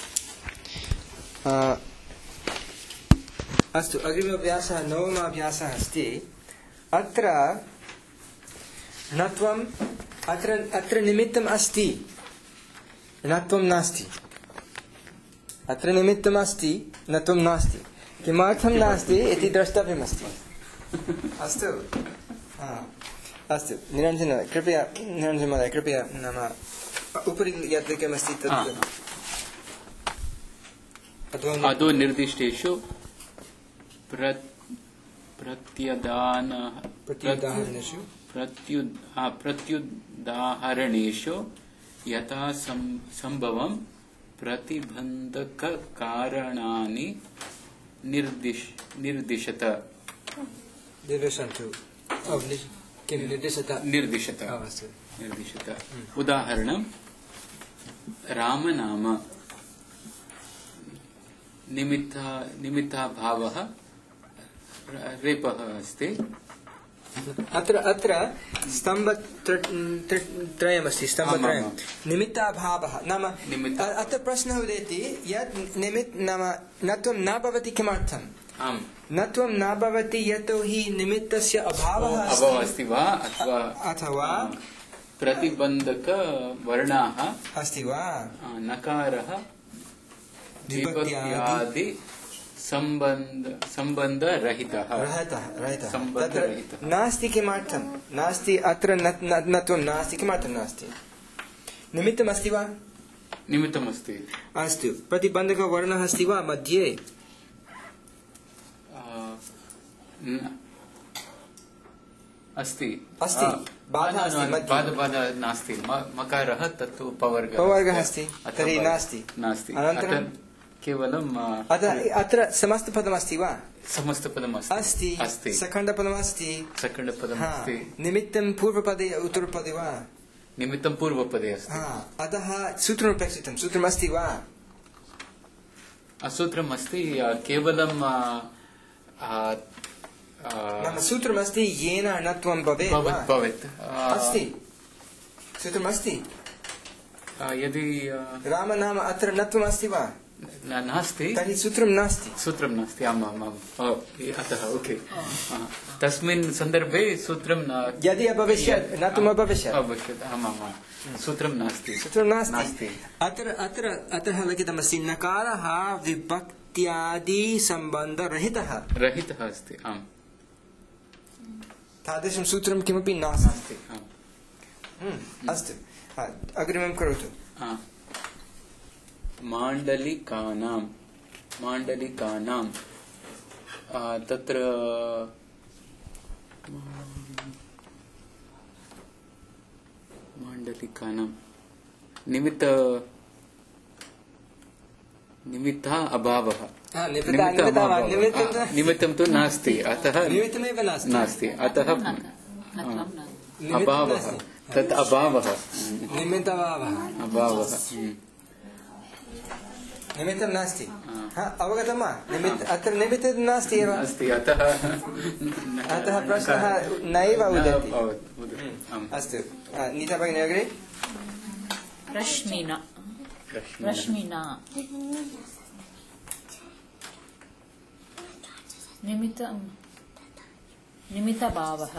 A: अस्तु अग्रिमअभ्यासः नवमाभ्यासः अस्ति अत्र नत्वम् अत्र निमित्तम् अस्ति नत्वं नास्ति अत्र निमित्तम् अस्ति नत्वं नास्ति किमर्थं नास्ति इति द्रष्टव्यमस्ति अस्तु अस्तु निरञ्जन महोदय कृपया नाम उपरि यत् किमस्ति तत्
D: अधो निर्दिष्टेषु प्रत्युदाहरणेषु यथा संभवं प्रतिबन्धककारणानि निर्दिशत उदाहरणं रामनाम निमित्ताभावः रेपः अस्ति
A: अत्र स्तम्भत्रयमस्ति स्तम्भत्रयं निमित्ताभावः नाम अत्र प्रश्नः उदेति यत् नाम नत्वं न भवति किमर्थम् नत्वं न भवति यतोहि निमित्तस्य अभावः
D: अस्ति वा
A: अथवा
D: प्रतिबन्धकवर्णाः
A: अस्ति वा
D: नकारः विभक्त्यादि सम्बन्धरहितः
A: नास्ति किमर्थं नास्ति अत्र नत्वं नास्ति किमर्थं नास्ति निमित्तमस्ति वा
D: निमित्तमस्ति
A: अस्तु प्रतिबन्धकवर्णः अस्ति वा मध्ये
D: अस्ति
A: बाधा
D: नास्ति मकारः तत्तु
A: पवर्गः अस्ति तर्हि नास्ति अनन्तरं
D: केवलं
A: अत्र समस्तपदमस्ति वा
D: समस्तपदमस्ति
A: अस्ति सखण्डपदमस्ति निमित्तं पूर्वपदे उत्तरपदे वा
D: निमित्तं पूर्वपदे अस्ति
A: अतः सूत्रमपेक्षितं सूत्रमस्ति वा
D: सूत्रम् अस्ति केवलं
A: नाम सूत्रमस्ति येन णत्वं भवेत् वा?
D: भवेत्
A: अस्ति सूत्रमस्ति
D: यदि
A: राम नाम अत्र णत्वम् अस्ति वा?
D: नास्ति
A: तर्हि सूत्रं नास्ति।
D: सूत्रं नास्ति आम् आम् आम् अतः ओके तस्मिन् सन्दर्भे सूत्रं
A: यदि अभविष्यत् णत्वम् अभविष्यत्
D: अवश्यम् आम् आम् आम् सूत्रं नास्ति
A: सूत्रं नास्ति। अतः लिखितमस्ति नकारः विभक्त्यादि सम्बन्धरहितः
D: अस्ति आम्
A: तादृशं सूत्रं किमपि नास्ति।
D: आम्
A: अस्तु अग्रिमं करोतु।
D: माण्डलिकानां तत्र माण्डलिकानां निमित्तः अभावः निमित्तं तु नास्ति अतः
A: निमित्तमेव
D: नास्ति अतः अभावः तत् अभावः
A: निमित्तं नास्ति। अवगतं वा? अत्र निमित्तं नास्ति एव
D: अस्ति अतः
A: प्रश्नः नैव उदेति। अस्तु नीता भगिनी अग्रे।
F: रश्मिना निमित्तभावः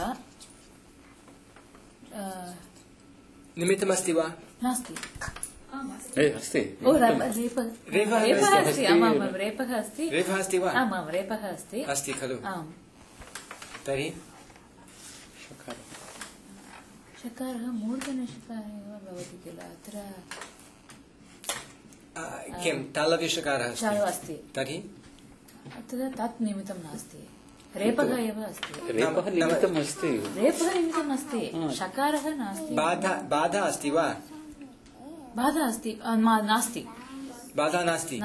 A: निमित्तमस्ति वा?
F: नास्ति।
D: अस्ति
F: रेफः अस्ति आमां रेफः अस्ति
A: रेफः अस्ति वा?
F: आमां रेफः अस्ति
A: अस्ति खलु?
F: आम्
A: तर्हि
F: शकारः मूर्धन्यशकारः एव भवति किल अत्र
A: किं तालव्यशकारः
F: अस्ति
A: तर्हि
F: अत्र तत् निमित्तं नास्ति रेपः एव अस्ति
D: रेपः निमित्तम् अस्ति
F: शकारः नास्ति
A: बाधा अस्ति वा?
F: बाधा अस्ति नास्ति
A: बाधा नास्ति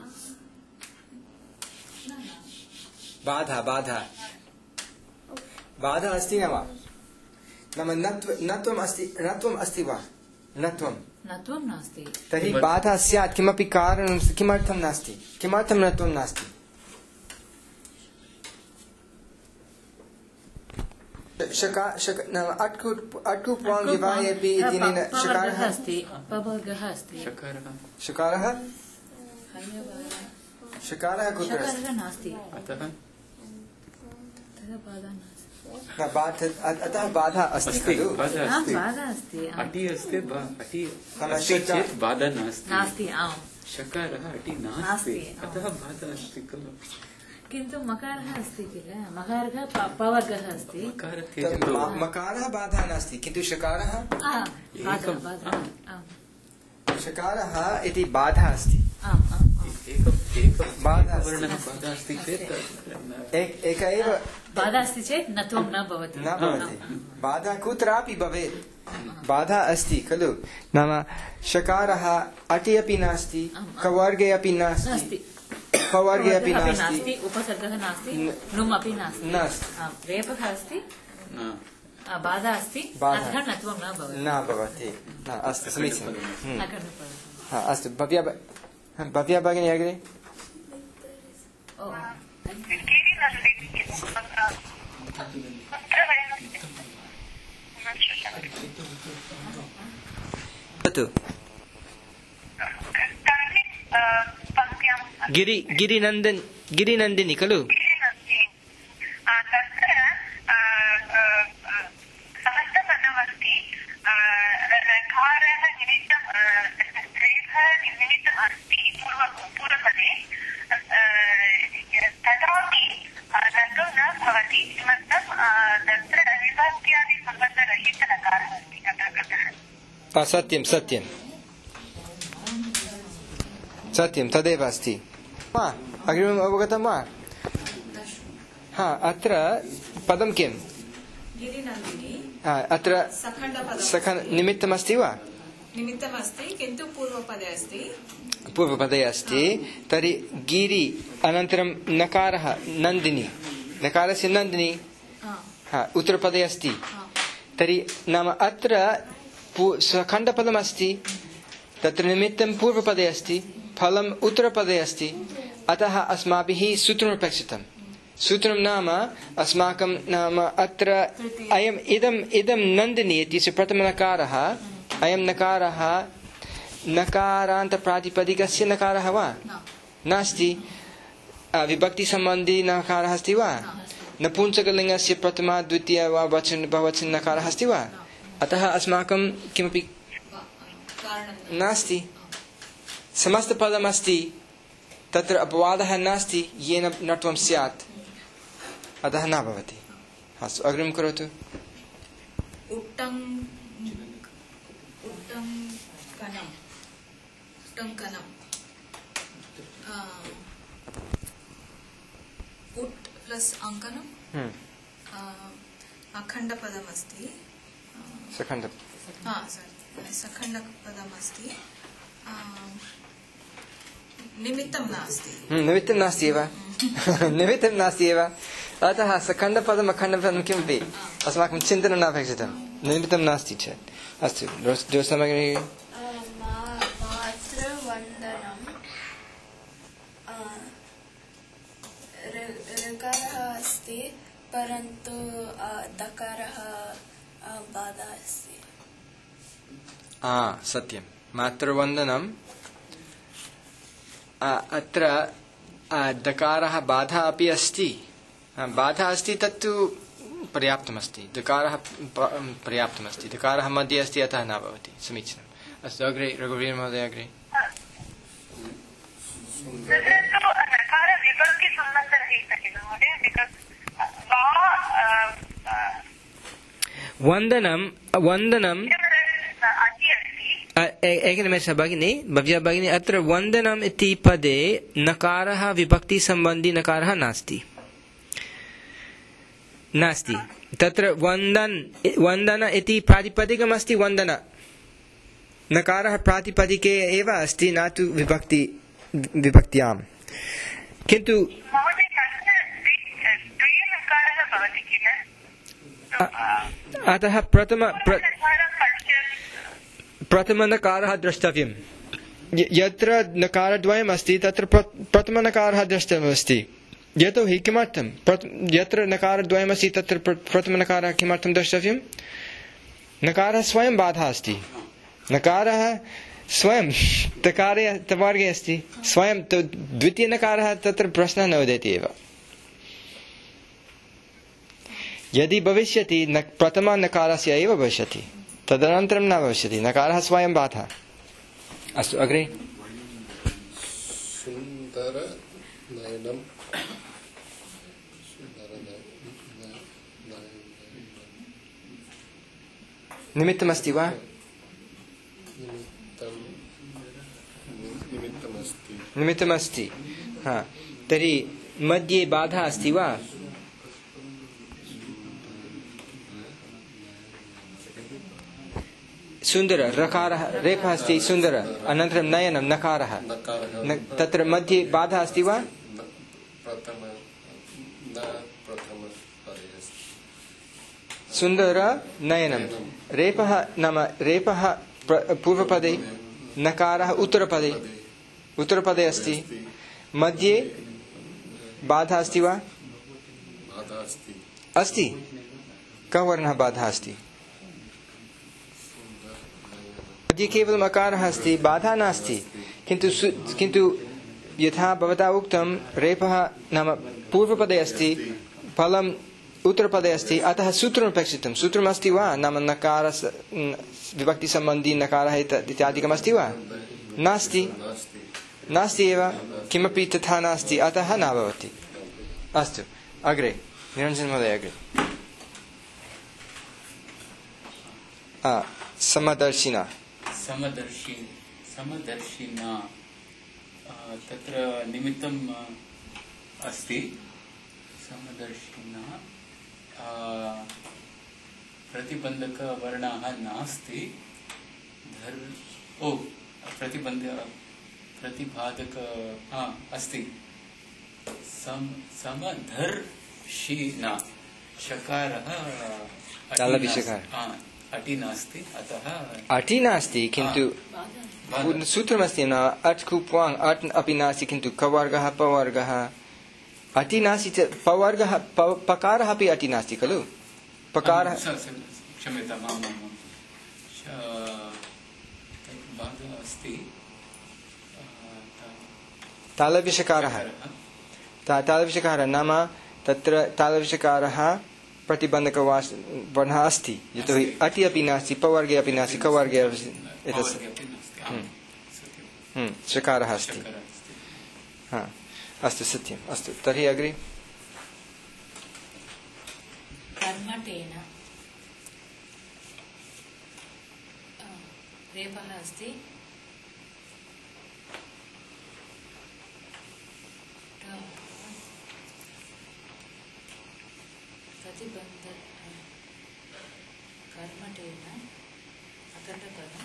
A: बाधा अस्ति न वा? नाम नत्वम् अस्ति वा? नत्वं
F: नास्ति
A: तर्हि बाधा स्यात् किमपि कारणं किमर्थं नास्ति? किमर्थं नत्वं नास्ति? अट्कुप्वाङ् विवाहेपि इत्यनेन शकारः
F: अस्ति पवर्गः अस्ति
A: शकारः कुत्र अस्ति?
F: नास्ति
D: अतः
A: अतः बाधा अस्ति खलु?
F: बाधा अस्ति
D: अटि अस्ति चेत् बाधा नास्ति शकारः अटि नास्ति अतः बाधा अस्ति खलु?
F: किन्तु मकारः अस्ति किल मकारः पवर्गः अस्ति
A: मकारः बाधा नास्ति किन्तु शकारः इति बाधा अस्ति। एक एव
F: बाधा अस्ति चेत् नत्वं न भवति
A: बाधा कुत्रापि भवेत् बाधा अस्ति खलु? नाम शकारः अटि अपि नास्ति कवर्गे अपि नास्ति पवर्गे अपि नास्ति
F: उपसर्गः नास्ति नुम् अपि नास्ति रेपः अस्ति बाधा अस्ति अतः नत्वं न
A: भवति। अस्तु समीचीनम्। अस्तु भव्या भगिनी अग्रे। गिरिनन्दिनी खलु? सत्यं तदेव अस्ति। अग्रिमम् अवगतं वा? अत्र पदं किम्? अत्र निमित्तमस्ति वा?
B: निमित्तमस्ति किन्तु
A: पूर्वपदे अस्ति। तर्हि गिरि अनन्तरं नकारः नन्दिनी नकारस्य नन्दिनी उत्तरपदे अस्ति। तर्हि नाम अत्र खण्डपदमस्ति तत्र निमित्तं पूर्वपदे अस्ति फलम् उत्तरपदे अस्ति अतः अस्माभिः सूत्रमपेक्षितं। सूत्रं नाम अस्माकं नाम अत्र अयम् इदं नन्दिनी इत्यस्य प्रथमनकारः, अयं नकारः नकारान्तप्रातिपदिकस्य नकारः वा नास्ति? विभक्तिसम्बन्धी नकारः अस्ति वा? नपुंसकलिङ्गस्य प्रथमा द्वितीया वा बहुवचन नकारः अस्ति वा? अतः अस्माकं किमपि नास्ति। समस्तपदमस्ति, तत्र अपवादः नास्ति येन नत्वं स्यात्, अतः न भवति। अस्तु, अग्रिमं करोतु।
E: उट् प्लस अङ्कनम् अखण्डपदमस्ति, सखण्डपदमस्ति, निमित्तं नास्ति।
A: निमित्तं नास्ति एव निमित्तं नास्ति एव। अतः सखण्डपदम् अखण्डपदं किमपि अस्माकं चिन्तनं न अपेक्षितं, निमित्तं नास्ति चेत्। अस्तु, ज्योत्स्नाभगिनी।
E: ऋकारः अस्ति परन्तु दकारः बाधा अस्ति।
A: सत्यं, मातृवन्दनम् अत्र दकारः बाधा अपि अस्ति, बाधा अस्ति, तत्तु पर्याप्तमस्ति। दकारः पर्याप्तमस्ति, दकारः मध्ये अस्ति, अतः न भवति। समीचीनम्। अस्तु, अग्रे रघुवीर महोदय, अग्रे। वन्दनम् एकनिमेषः भगिनी, भव्या भगिनी, अत्र वन्दनम् इति पदे नकारः विभक्तिसम्बन्धी नकारः नास्ति। तत्र वन्दन इति प्रातिपदिकमस्ति। वन्दन नकारः प्रातिपदिके एव अस्ति, न तु विभक्त्याम्। किन्तु अतः प्रथमनकारः द्रष्टव्यम्। यत्र नकारद्वयम् अस्ति तत्र प्रथमनकारः द्रष्टव्यमस्ति। यतोहि किमर्थं? यत्र नकारद्वयमस्ति तत्र प्रथमनकारः किमर्थं द्रष्टव्यं? नकारः स्वयं बाधा अस्ति। नकारः स्वयं तवर्गे अस्ति, स्वयं द्वितीयनकारः, तत्र प्रश्नः न उदेति एव। यदि भविष्यति प्रथमनकारस्य एव भविष्यति, तदनन्तरं न भविष्यति। नकारः स्वयं बाधा। अस्तु, अग्रे। निमित्तमस्ति वा? निमित्तमस्ति। तर्हि मध्ये बाधा अस्ति वा? सुन्दर रकारः रेफः अस्ति, सुन्दर, अनन्तरं नयनं नकारः, तत्र मध्ये बाधा अस्ति वा? सुन्दर नयनं, रेफः नाम रेफः पूर्वपदे, नकारः उत्तरपदे अस्ति, मध्ये बाधा अस्ति वा? अस्ति। कः वर्णः बाधा अस्ति? मध्ये केवलम् अकारः अस्ति, बाधा नास्ति। किन्तु यथा भवता उक्तं, रेफः नाम पूर्वपदे अस्ति, फलम् उत्तरपदे अस्ति, अतः सूत्रमपेक्षितं। सूत्रमस्ति वा? नाम नकार विभक्तिसम्बन्धी नकारः इत्यादिकमस्ति वा? नास्ति एव, किमपि तथा नास्ति, अतः न भवति। अस्तु, अग्रे निरञ्जन महोदय, अग्रे। समदर्शिना
D: तत्र निमित्तम् अस्ति। समदर्शिना प्रतिबन्धकवर्णाः नास्ति। प्रतिबाधक अस्ति। समदर्शिना शकारः अटि नास्ति अतः
A: अटि नास्ति किन्तु सूत्रमस्ति न अट् कुप्वाङ् अट् अपि नास्ति किन्तु कवर्गः पवर्गः अटि नास्ति चेत् पवर्गः पकारः अपि अटि नास्ति खलु पकारः
D: क्षम्यताम् बाधः अस्ति
A: तालव्यषकारः तालव्यषकारः नाम तत्र तालव्यषकारः प्रतिबन्धकवर्णः अस्ति यतोहि अटि अपि नास्ति पवर्गे अपि नास्ति कवर्गे एतस्य चकारः अस्ति अस्तु सत्यम् अस्तु तर्हि अग्रे
F: कर्मटेन रेफः अस्ति प्रतिबन्ध कर्मटेन अकण्डपदं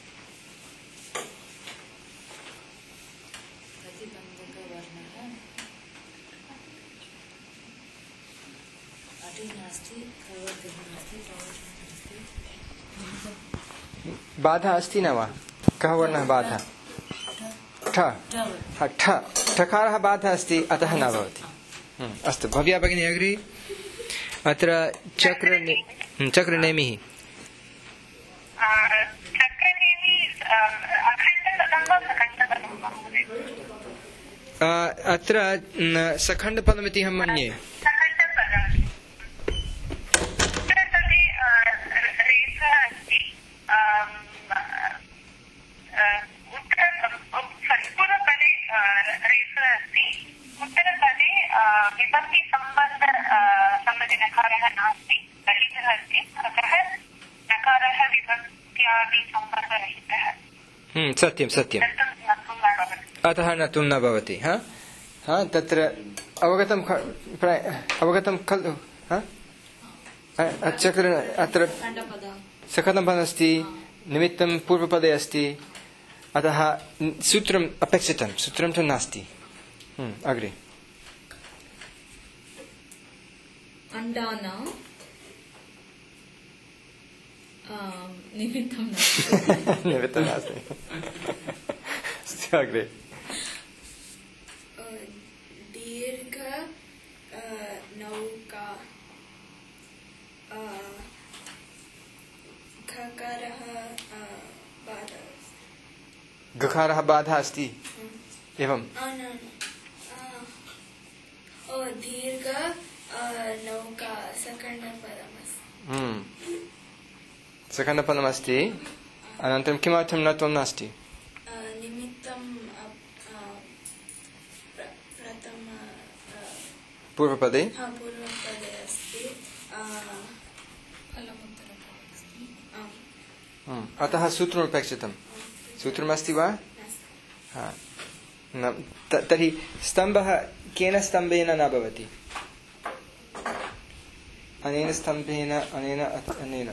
F: प्रतिबन्धकवर्णः अटि नास्ति कवर्गः नास्ति पवर्गः नास्ति
A: बाधा अस्ति न वा कः वर्णः बाधा ठ ठकारः बाधा अस्ति अतः न भवति अस्तु भव्या भगिनी अग्रे अत्र चक्रनेमिः अत्र सखण्डपदमिति अहं मन्ये सत्यं सत्यम् अतः नतुं न भवति तत्र अवगतं खलु अत्र सखण्डपदमस्ति निमित्तं पूर्वपदे अस्ति अतः सूत्रम् अपेक्षितं सूत्रं तु नास्ति अग्रे
B: अण्डानां निमित्तं
A: नास्ति अग्रे
E: दीर्घ नौका
A: गकारः बाधा अस्ति एवं
E: दीर्घ नौका सखण्डपदमस्ति
A: सखण्डपदमस्ति अनन्तरं किमर्थं नत्वं नास्ति
E: निमित्तं प्रथम
A: पूर्वपदे
E: अस्ति
A: अतः सूत्रमपेक्षितं सूत्रमस्ति वा तर्हि स्तम्भः केन स्तम्भेन न भवति अनेन स्तम्भेन अनेन अनेन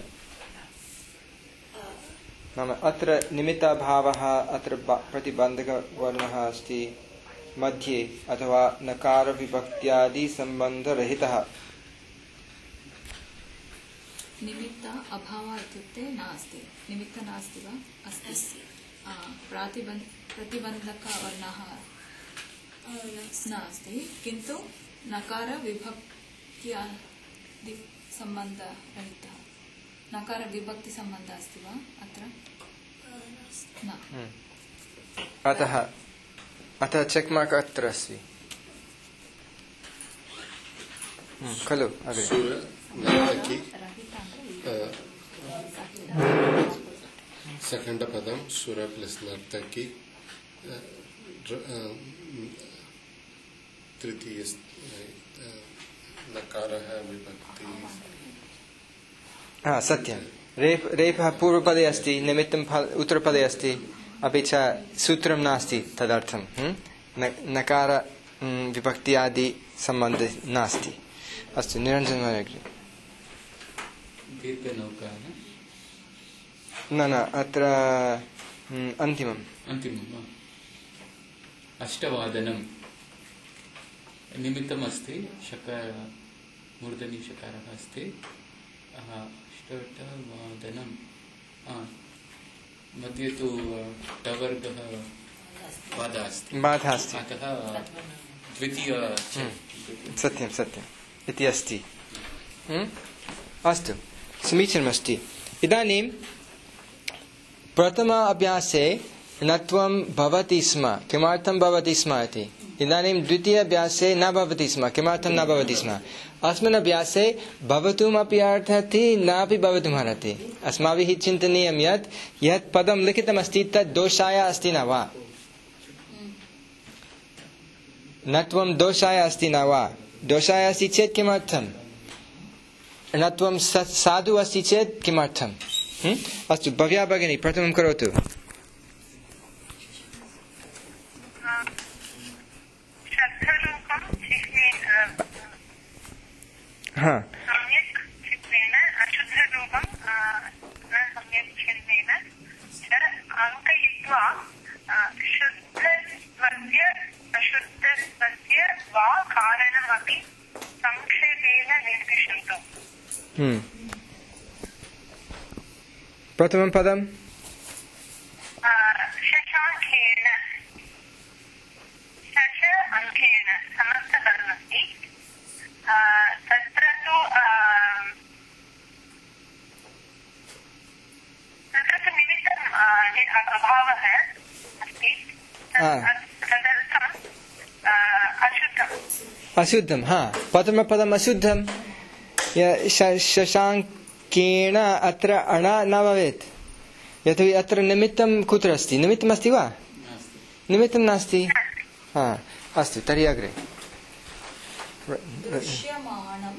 A: नाम अत्र निमित्ताभावः अत्र प्रतिबन्धकवर्णः अस्ति मध्ये अथवा नकारविभक्त्यादि सम्बन्धरहितः
B: निमित्त अभावः इत्युक्ते नास्ति निमित्त नास्ति वा अस्ति प्रतिबन्धकवर्णः नास्ति किन्तु नकारविभक्त्यादि सम्बन्धरहितः नकारविभक्तिसम्बन्धः अस्ति वा अत्र न
A: अतः चेक् मार्क् अत्र अस्ति खलु अग्रे
G: सखण्डपदं सुर प्लस् नर्तकी तृतीय नकारः विभक्ति
A: सत्यं रेफः पूर्वपदे अस्ति निमित्तं उत्तरपदे अस्ति अपि च सूत्रं नास्ति तदर्थं नकार विभक्त्यादि सम्बन्धः नास्ति अस्तु निरञ्जनमहोदय न अत्र अन्तिमम्
D: अष्टवादनं निमित्तमस्ति शकार मूर्धनी शकारः अस्ति अष्टवादनं मध्ये तु टवर्गः बाधा अस्ति अतः द्वितीय
A: सत्यं सत्यम् इति अस्ति। अस्तु, समीचीनमस्ति। इदानीं प्रथम अभ्यासे नत्वं भवति स्म। किमर्थं भवति स्म इति। इदानीं द्वितीय अभ्यासे न भवति स्म। किमर्थं न भवति स्म? अस्मिन् अभ्यासे भवतुमपि अर्हति नापि भवितुमर्हति। अस्माभिः चिन्तनीयं यत् पदं लिखितमस्ति तत् दोषाय अस्ति न वा। नत्वं दोषाय अस्ति न वा। दोषाय अस्ति चेत् किमर्थं? नत्वं साधु अस्ति चेत् किमर्थम्? अस्तु, भव्या भगिनी प्रथमं करोतु।
C: सम्यक् चित्तेन अशुद्धरूपं न सम्यक् चिन्तेन च अङ्कयित्वा शुद्धत्वस्य अशुद्धत्वस्य वा कारणमपि संक्षेपेण निर्दिशन्तु।
A: प्रथमं पदं
C: शशाङ्केन शश अङ्केन समस्तपदमस्ति। तत्र तु निमित्तम् अभावः अस्ति। तदर्थम्
A: अशुद्धं। प्रथमपदम् अशुद्धं। शशाङ्केन अत्र अण न भवेत्, यतोहि अत्र निमित्तं कुत्र अस्ति? निमित्तमस्ति वा? निमित्तं नास्ति। अस्तु, तर्हि अग्रे।
B: दृश्यमानं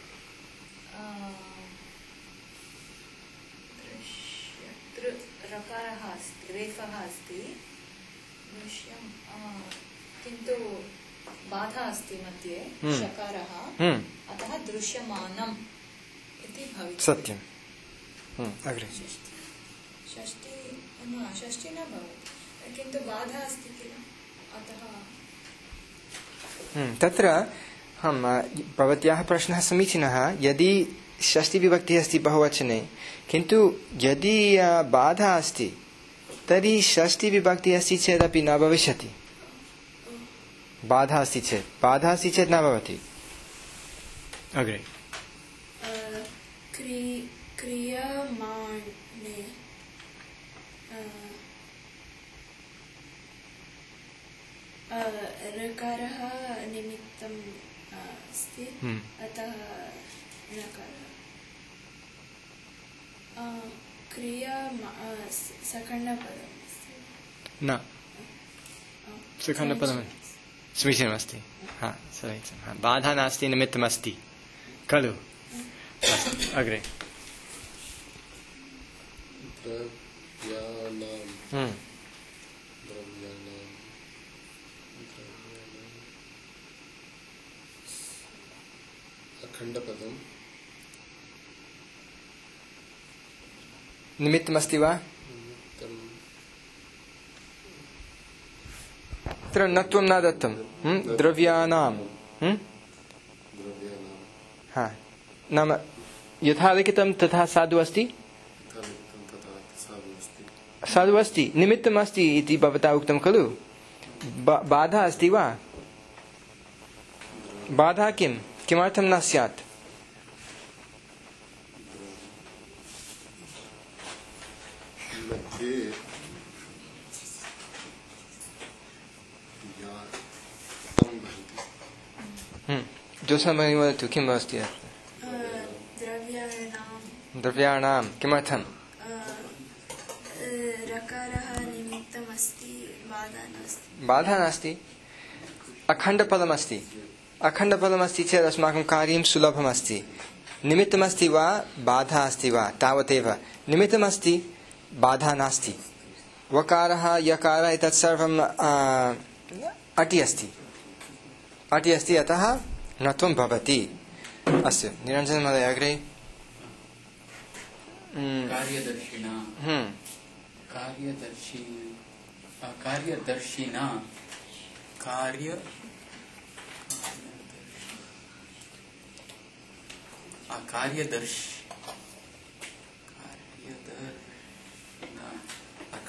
B: रकारः अस्ति, रेफः अस्ति, दृश्यं किन्तु बाधा अस्ति मध्ये शकारः, अतः दृश्यमानम् इति भवति।
A: सत्यं। अग्रे।
B: षष्ठी न भवति, किन्तु बाधा अस्ति किल, अतः
A: तत्र भवत्याः प्रश्नः समीचीनः। यदि षष्ठीविभक्तिः अस्ति बहुवचने, किन्तु यदि बाधा अस्ति तर्हि षष्ठीविभक्तिः अस्ति चेदपि न भविष्यति। बाधा अस्ति चेत् न भवति। अग्रे।
E: क्रियमाणे ऋकारः निमित्तम् अस्ति, अतः ऋकारः। क्रिया सखण्डपदमस्ति
A: न, सखण्डपदम् समीचीनमस्ति। समीचीनं। बाधा नास्ति, निमित्तमस्ति खलु। अग्रे।
G: अखण्डपदं
A: निमित्तमस्ति वा? अत्र नत्वं न दत्तं। द्रव्याणां नाम यथा लिखितं तथा साधु अस्ति। साधु अस्ति, निमित्तम् अस्ति इति भवता उक्तं खलु। बाधा अस्ति वा? बाधा किमर्थं न स्यात्? जोत्स्ना वदतु, किम् अस्ति? द्रव्याणां किमर्थं?
E: रकारः निमित्तमस्ति,
A: बाधा नास्ति। अखण्डपदमस्ति। अखण्डपदमस्ति चेत् अस्माकं कार्यं सुलभमस्ति। निमित्तमस्ति वा बाधा अस्ति वा तावदेव। निमित्तमस्ति, बाधा नास्ति। वकारः यकारः एतत् सर्वं अटि अस्ति। अतः नत्वं भवति। अस्तु, निरञ्जन महोदय अग्रे।
D: कार्यदर्शिना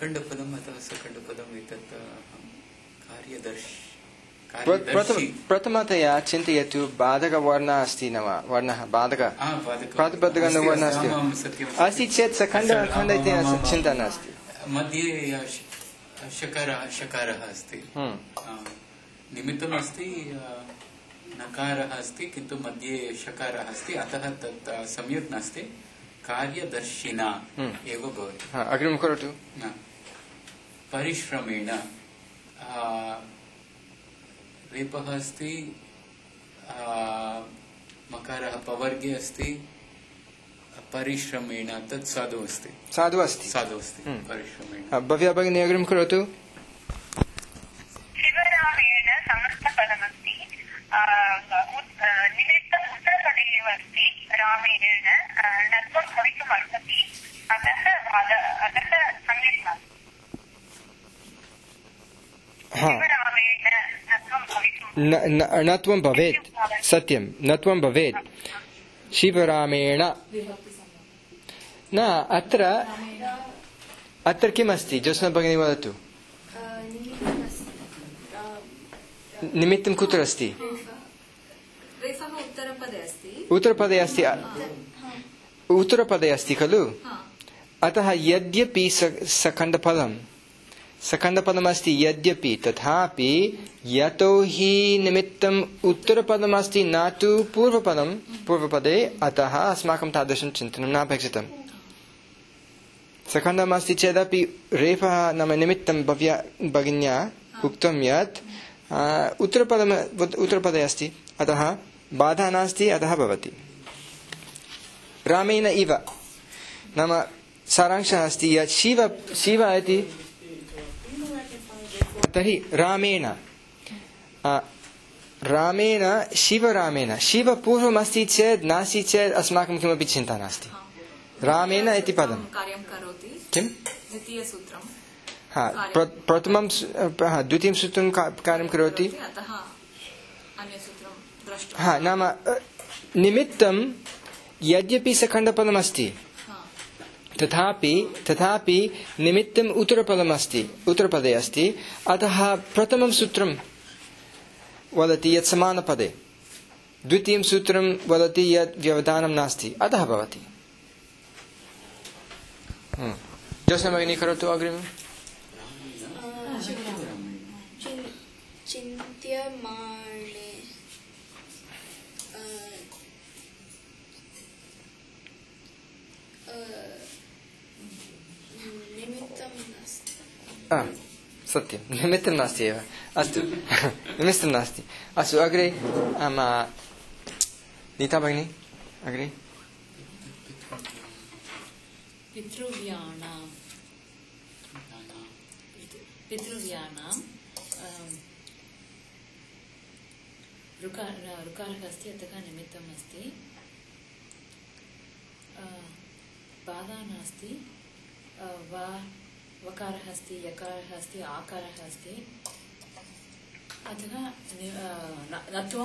D: अखण्डपदम् अथवा सकण्डपदम् एतत् कार्यदर्शी
A: प्रथमतया चिन्तयतु बाधकवर्णः अस्ति न वा वर्णः बाधक प्रातिपदिकवर्णः अस्ति चेत् सकण्ड इति चिन्ता नास्ति
D: मध्ये शकारः अस्ति निमित्तम् अस्ति नकारः अस्ति किन्तु मध्ये शकारः अस्ति अतः तत् सम्यक् नास्ति कार्यदर्शिना एव भवति
A: अग्रिमं करोतु
D: परिश्रमेण रेपः अस्ति मकारः पवर्गे अस्ति परिश्रमेण तत् साधु अस्ति परिश्रमेण
A: भव्या भगिनी अग्रिमं करोतु
C: शिवरामेण समस्तपदमस्ति निमित्तम् उत्तरपदे एव अस्ति रामेण नत्वं भवितुम् अर्हति अतः सम्यक् नास्ति
A: नत्वं भवेत् सत्यं नत्वं भवेत् शिवरामेण न अत्र किम् अस्ति ज्योत्स्ना भगिनी वदतु निमित्तं कुत्र अस्ति उत्तरपदे अस्ति खलु अतः यद्यपि सकण्डपदमस्ति यद्यपि तथापि यतो हि निमित्तम् उत्तरपदमस्ति न तु पूर्वपदे अतः अस्माकं तादृशं चिन्तनं नापेक्षितम् सकण्डमस्ति चेदपि रेफः नाम निमित्तं भगिन्या उक्तं यत् उत्तरपदे अस्ति अतः बाधा नास्ति अतः भवति रामेण इव नाम सारांशः अस्ति यत् शिव इति तर्हि रामेण शिवरामेण शिव पूर्वमस्ति चेत् नास्ति चेत् अस्माकं किमपि चिन्ता नास्ति रामेण इति पदं किं प्रथमं द्वितीयं सूत्रं कार्यं करोति नाम निमित्तं यद्यपि सकण्डपदमस्ति तथापि निमित्तम् उत्तरपदे अस्ति अतः प्रथमं सूत्रं वदति यत् समानपदे द्वितीयं सूत्रं वदति यत् व्यवधानं नास्ति अतः भवति ज्योत्स्ना भगिनी करोतु अग्रिमम्
E: चिन्त्यमाणे
A: सत्यं निमित्तं नास्ति एव अस्तु निमित्तं नास्ति अस्तु अग्रे नीता भगिनी अग्रे
F: पितृव्यानां ऋकारः अस्ति अतः निमित्तम् अस्ति बाधा नास्ति वकारः अस्ति यकारः अस्ति आकारः अस्ति अतः नत्वं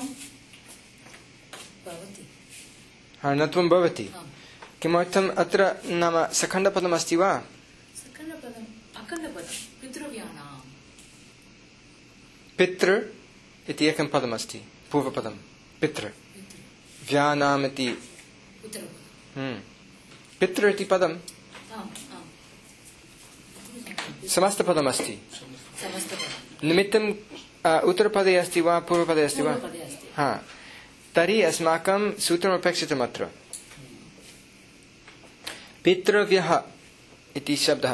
A: नत्वं भवति किमर्थम् अत्र नाम सकण्डपदमस्ति वा
F: सकण्डपदम् अखण्डपदं पितृव्यानां
A: पितृ इति एकं पदमस्ति पूर्वपदं पितृ व्यानाम् इति पितृ इति पदं समस्तपदमस्ति निमित्तं उत्तरपदे अस्ति वा पूर्वपदे अस्ति वा तर्हि अस्माकं सूत्रमपेक्षितम् अत्र पितृव्यः इति शब्दः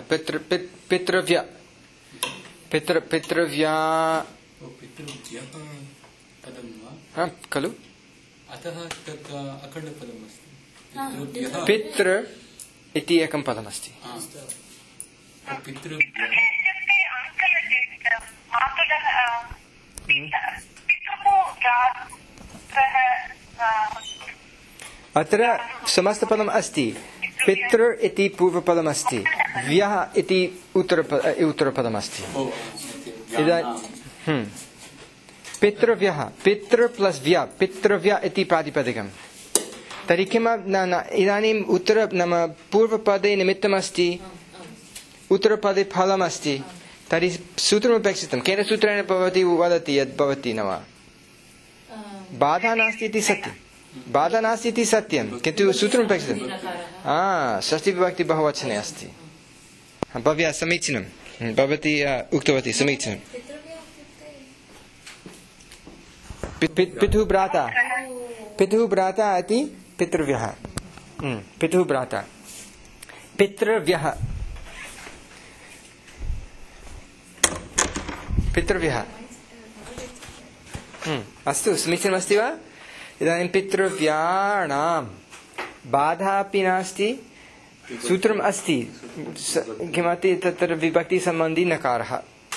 A: पितृव्या खलु पितृ इति एकं पदमस्ति अत्र समस्तपदम् अस्ति पितृ इति पूर्वपदमस्ति व्यः इति उत्तरपदमस्ति पितृव्यः पितृ प्लस् व्य पितृव्य इति प्रातिपदिकम् तर्हि किम् इदानीम् नाम पूर्वपदे निमित्तमस्ति उत्तरपदे फलमस्ति तर्हि सूत्रमपेक्षितं केन सूत्रेण भवती वदति यद् भवति न वा बाधा नास्ति इति सत्यं बाधा नास्ति इति सत्यं किन्तु सूत्रमपेक्षितं षष्ठीविभक्ति बहुवचने अस्ति भव्या समीचीनं भवती उक्तवती समीचीनं पितुः भ्राता इति पितृव्यः पितुः भ्राता पितृव्यः अस्तु समीचीनमस्ति वा इदानीं पितृव्याणां बाधा अपि नास्ति सूत्रम् अस्ति किमपि तत्र विभक्तिसम्बन्धी नकारः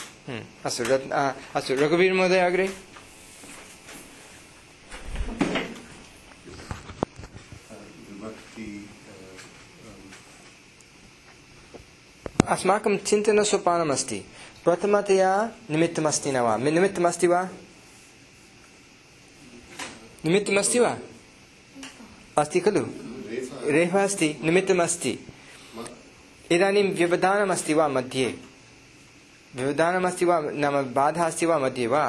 A: अस्तु रघुवीर महोदय अग्रे अस्माकं चिन्तनसोपानमस्ति प्रथमतया निमित्तमस्ति न वा निमित्तमस्ति वा निमित्तमस्ति वा अस्ति खलु रेफः अस्ति निमित्तमस्ति इदानीं व्यवधानमस्ति वा मध्ये व्यवधानमस्ति वा नाम बाधा अस्ति वा मध्ये वा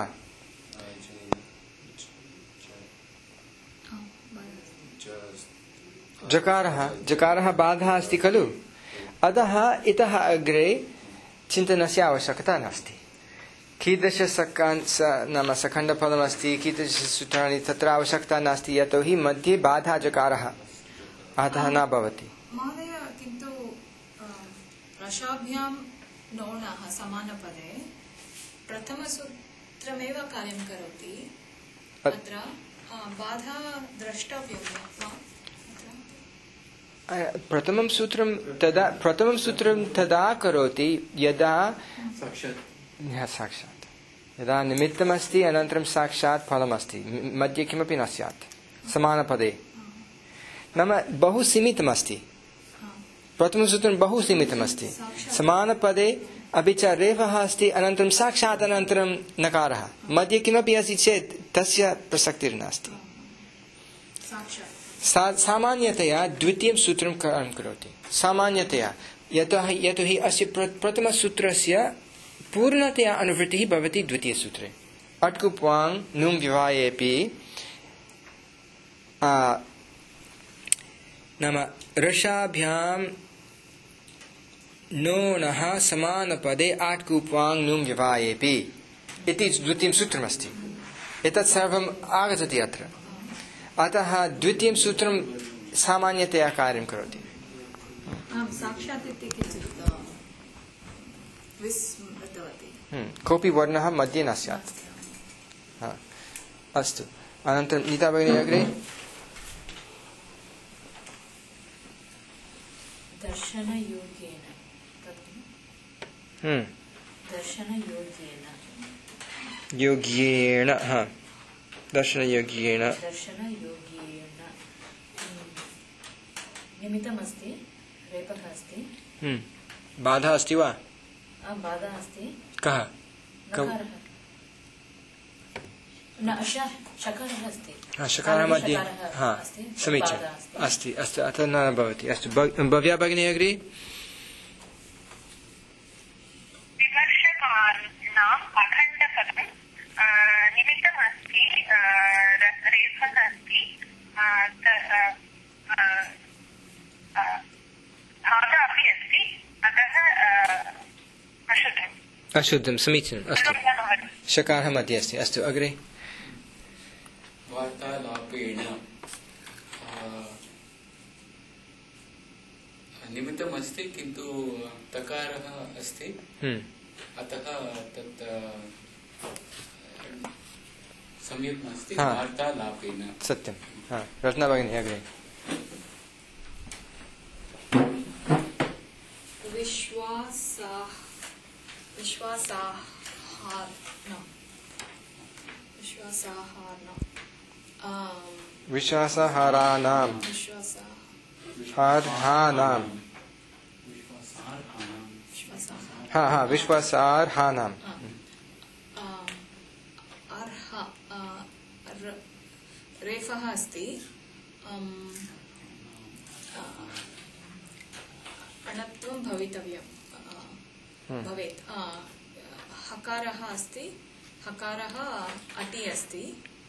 A: जकारः बाधा अस्ति खलु अतः इतः अग्रे चिन्तनस्य आवश्यकता नास्ति कीदृश नाम सखण्डफलमस्ति कीदृशसूत्राणि तत्र आवश्यकता नास्ति यतोहि मध्ये बाधा जकारः अतः न भवति
B: महोदय किन्तु रसाभ्यां नोणः समानपदे प्रथमसूत्रमेव कार्यं करोति अत्र बाधा द्रष्टव्यं वा
A: प्रथमं सूत्रं तदा करोति यदा साक्षात् यदा निमित्तमस्ति अनन्तरं साक्षात् फलमस्ति मध्ये किमपि न स्यात् समानपदे नाम बहु सीमितमस्ति प्रथमसूत्रं बहु सीमितमस्ति समानपदे अपि च रेफः अस्ति अनन्तरं साक्षात् अनन्तरं नकारः मध्ये किमपि अस्ति चेत् तस्य प्रसक्तिर्नास्ति सामान्यतया द्वितीयं सूत्रं कार्यं करोति सामान्यतया यतोहि अस्य प्रथमसूत्रस्य पूर्णतया अनुवृत्तिः भवति द्वितीयसूत्रे अट्कुप्वाङ् नुं विवाहेऽपि नाम रसाभ्यां नोणः समानपदे आट्कुप्वाङ् नुं विवाहेऽपि इति द्वितीयं सूत्रमस्ति एतत् सर्वम् आगच्छति अत्र अतः द्वितीयं सूत्रं सामान्यतया कार्यं करोति कोऽपि वर्णः मध्ये न स्यात् अस्तु अनन्तरं नीता भगिनी अग्रे योग्येन दर्शनयोग्येन
F: निमित्तमस्ति रेफः अस्ति
A: बाधा अस्ति वा
F: बाधा अस्ति
A: कः
F: शकारः अस्ति
A: शकारः मध्ये समीचीनम् अस्ति अस्तु अतः न भवति अस्तु भव्या भगिनी अग्रे
C: निमित्तमस्ति रेफः अस्ति बाधा अपि अस्ति अतः
A: अशुद्धं समीचीनम् अस्तु शकारः मध्ये अस्ति अस्तु अग्रे
D: वार्तालापेन निमित्तमस्ति किन्तु तकारः अस्ति अतः तत् सम्यक् नास्ति वार्तालापेन
A: सत्यं रत्ना भगिनी अग्रे विश्वासाहाराणां विश्वासार्हाणां
B: रेफः अस्ति अणत्वं भवितव्यम् भवेत् हकारः अस्ति हकारः अटि अस्ति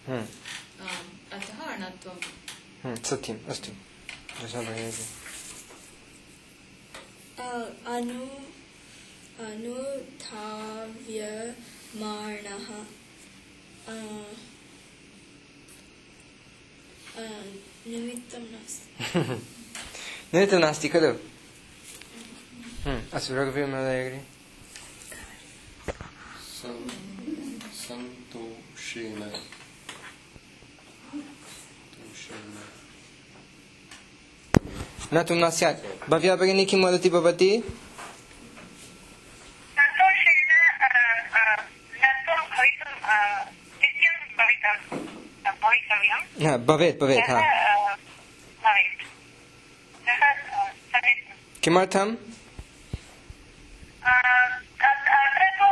B: अतः अणत्वं
A: सत्यम् अस्तु
E: अनुधाव्यमाणः निमित्तं नास्ति
A: निमित्तं नास्ति खलु अस्तु रघुवीर महोदय
G: सन्तोषेण
A: न तु न स्यात् भव्या भगिनी किं वदति भवती
C: सन्तोषेण नत्वं भवितव्यं
A: भवेत् भवेत् हा किमर्थम्
C: अत्र तु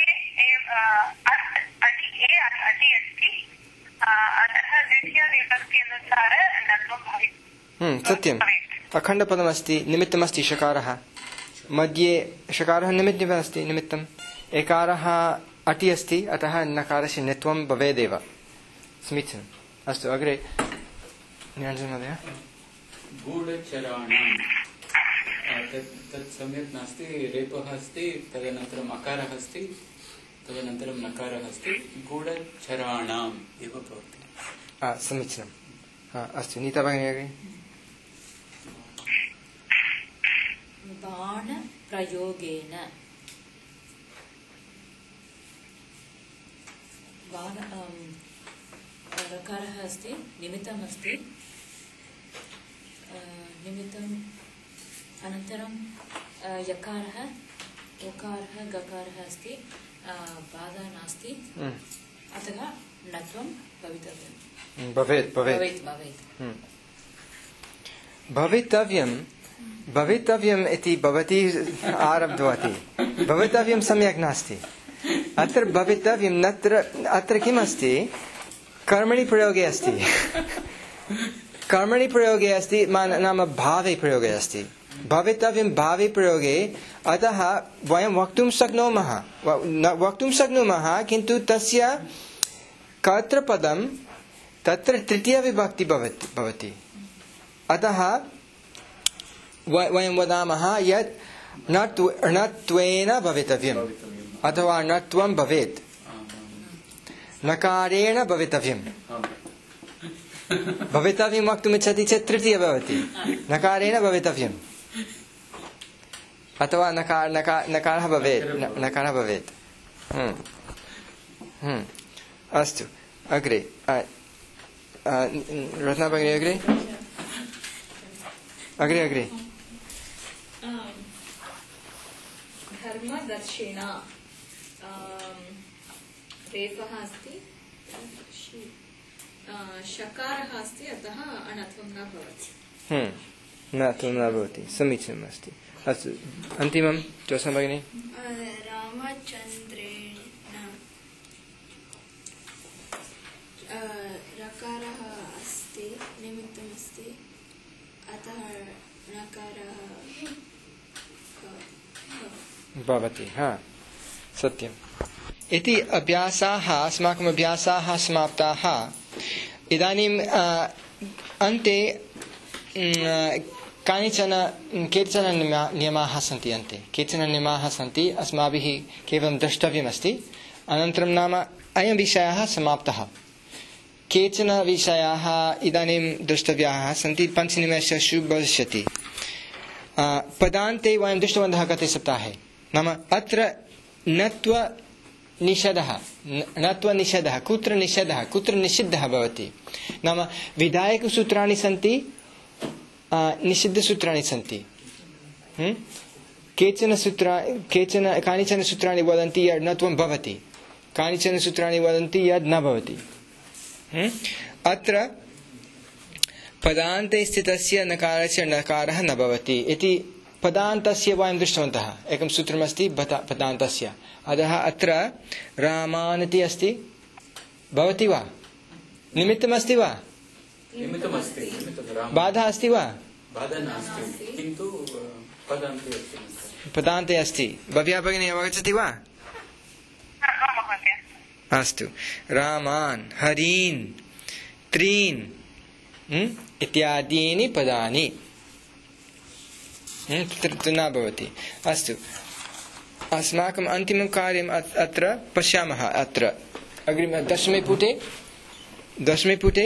C: अटि अस्ति अतः द्वितीयविभक्त्यनुसार नत्वं
A: सत्यम् अखण्डपदमस्ति निमित्तमस्ति षकारः मध्ये षकारः निमित्तमस्ति निमित्तम् एकारः अटि अस्ति अतः नकारस्य नित्वं भवेदेव समीचीनम् अस्तु अग्रे निरञ्जन महोदय
D: गूढचराणां तत् सम्यक् नास्ति रेपः अस्ति तदनन्तरम् अकारः अस्ति तदनन्तरं नकारः अस्ति गूढचराणाम् एव भवति
A: समीचीनम् अस्तु नीता भगिनी अग्रे
F: बाणप्रयोगेन रकारः अस्ति निमित्तम् अस्ति निमित्तम् अनन्तरं यकारः उकारः गकारः अस्ति बाधा नास्ति अतः नत्वं भवितव्यं
A: भवितव्यम् इति भवती आरब्धवती भवितव्यं सम्यक् नास्ति अत्र भवितव्यं अत्र किम् अस्ति कर्मणि प्रयोगे अस्ति कर्मणि प्रयोगे अस्ति नाम भावे प्रयोगे अस्ति भवितव्यं भावे प्रयोगे अतः वयं वक्तुं शक्नुमः किन्तु तस्य कर्तृपदं तत्र तृतीयविभक्ति भवति अतः वयं वदामः यत् णत्वेन भवितव्यम् अथवा णत्वं भवेत् नकारेण भवितव्यम् भवितव्यं वक्तुमिच्छति चेत् तृतीय भवति नकारेण भवितव्यम् अथवा नकारः भवेत् अस्तु अग्रे रत्ना भगिनी अग्रे
B: धर्मदर्शिणा रेफः अस्ति शकारः अस्ति अतः अणत्वं न भवति
A: न भवति समीचीनम् अस्ति अस्तु अन्तिमं जोत्स्ना भगिनी
E: रामचन्द्रेण रकारः अस्ति निमित्तमस्ति अतः नकारः
A: भवति सत्यम् इति अभ्यासाः अस्माकम् अभ्यासाः समाप्ताः इदानीम् अन्ते केचन नियमाः सन्ति अन्ते केचन नियमाः सन्ति अस्माभिः केवलं द्रष्टव्यमस्ति अनन्तरं नाम अयं विषयः समाप्तः केचन विषयाः इदानीं द्रष्टव्याः सन्ति पञ्चनिमेषेषु भविष्यति पदान्ते वयं दृष्टवन्तः गते सप्ताहे नाम अत्र नत्वनिषेधः कुत्र निषिद्धः भवति नाम विधायकसूत्राणि सन्ति निषिद्धसूत्राणि सन्ति कानिचन सूत्राणि वदन्ति यद् नत्वं भवति कानिचन सूत्राणि वदन्ति यद् न भवति अत्र पदान्ते स्थितस्य नकारस्य नकारः न भवति इति पदान्तस्य वयं दृष्टवन्तः एकं सूत्रमस्ति पदान्तस्य अतः अत्र रामानिति अस्ति भवति वा निमित्तमस्ति वा बाधा अस्ति वा
D: बाधा नास्ति किन्तु
A: पदान्ते अस्ति। भव्या भगिनी अवगच्छति वा? अस्तु। रामान्, हरीन्, त्रीन् इत्यादीनि पदानि तत्र न भवति। अस्तु, अस्माकम् अन्तिमं कार्यम् अत्र पश्यामः। अत्र अग्रिम दशमे पुटे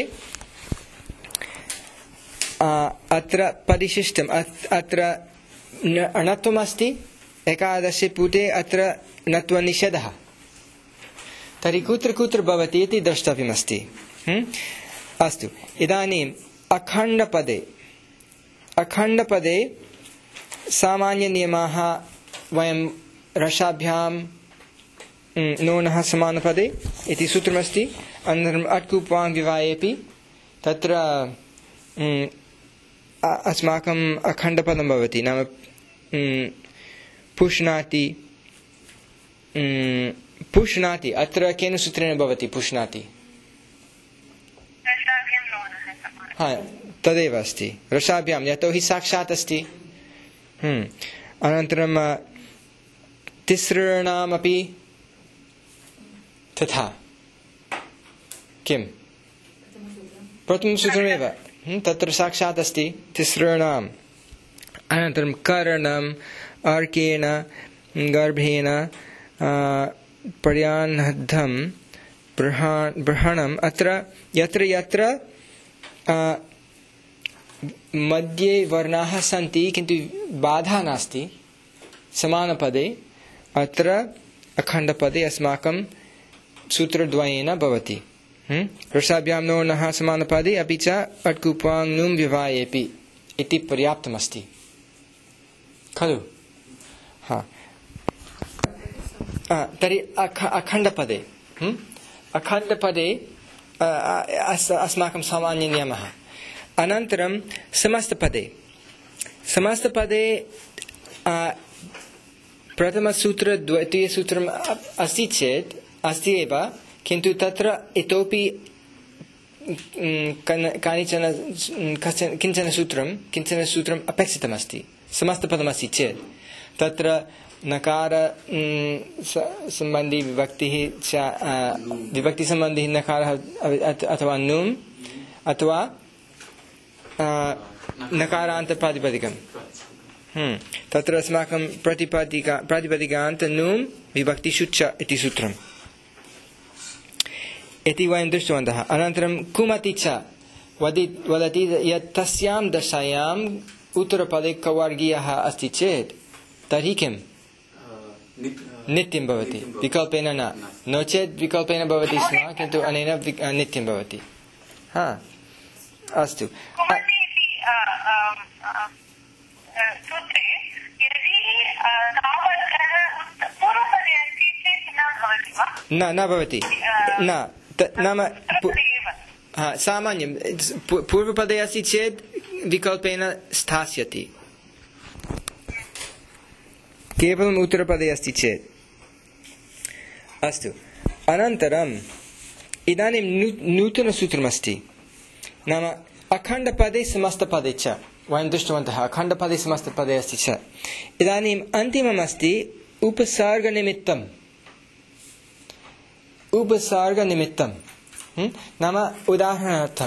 A: अत्र परिशिष्टम् अत्र णत्वमस्ति। एकादशे पुटे अत्र णत्वनिषेधः। तर्हि कुत्र कुत्र भवति इति द्रष्टव्यमस्ति। अस्तु, इदानीम् अखण्डपदे सामान्यनियमाः वयं रसाभ्यां नोनः समानपदे इति सूत्रमस्ति। अनन्तरम् अट्कुप्वाङ् विवाहेपि तत्र अस्माकम् अखण्डपदं भवति। नाम पुष्णाति अत्र केन सूत्रेण भवति? पुष्णाति तदेव अस्ति रसाभ्यां, यतोहि साक्षात् अस्ति। अनन्तरं तिसॄणामपि तथा। किं? प्रथमं सूत्रमेव तत्र साक्षात् अस्ति तिसॄणाम्। अनन्तरं करणम् अर्केण गर्भेण पर्याह्नद्धं बृहणम्। अत्र यत्र यत्र मध्ये वर्णाः सन्ति किन्तु बाधा नास्ति समानपदे, अत्र अखण्डपदे अस्माकं सूत्रद्वयेन भवति। रसाभ्यां नोनः समानपदे अपि च अट्कुप्वाङ् नुं विवाहेपि इति पर्याप्तमस्ति खलु? तर्हि अखण्डपदे अस्माकं सामान्यनियमः। अनन्तरं समस्तपदे प्रथमसूत्र द्वितीयसूत्रम् अस्ति चेत् अस्ति एव, किन्तु तत्र इतोपि किञ्चन सूत्रम् अपेक्षितमस्ति। समस्तपदमस्ति चेत् तत्र नकार सम्बन्धी विभक्तिसम्बन्धी नकारः अथवा नुम् अथवा नकारान्तप्रातिपदिकम्। तत्र अस्माकं प्रातिपदिकान्त नुम् विभक्तिषु च इति सूत्रम् इति वयं दृष्टवन्तः। अनन्तरं कुमति च वदति यत् तस्यां दशायाम् उत्तरपदे कवर्गीयः अस्ति चेत् तर्हि किम्? नित्यं भवति, विकल्पेन न। नो चेत् विकल्पेन भवति स्म, किन्तु अनेन नित्यं भवति। अस्तु। न भवति। न नाम सामान्यं पूर्वपदे अस्ति चेत् विकल्पेन स्थास्यति, केवलम् उत्तरपदे अस्ति चेत्। अस्तु, अनन्तरम् इदानीं नूतनसूत्रमस्ति। नाम अखण्डपदे समस्तपदे च वयं दृष्टवन्तः। अखण्डपदे समस्तपदे अस्ति च। इदानीम् अन्तिममस्ति उपसर्गनिमित्तम्। नाम उदाहरणार्थं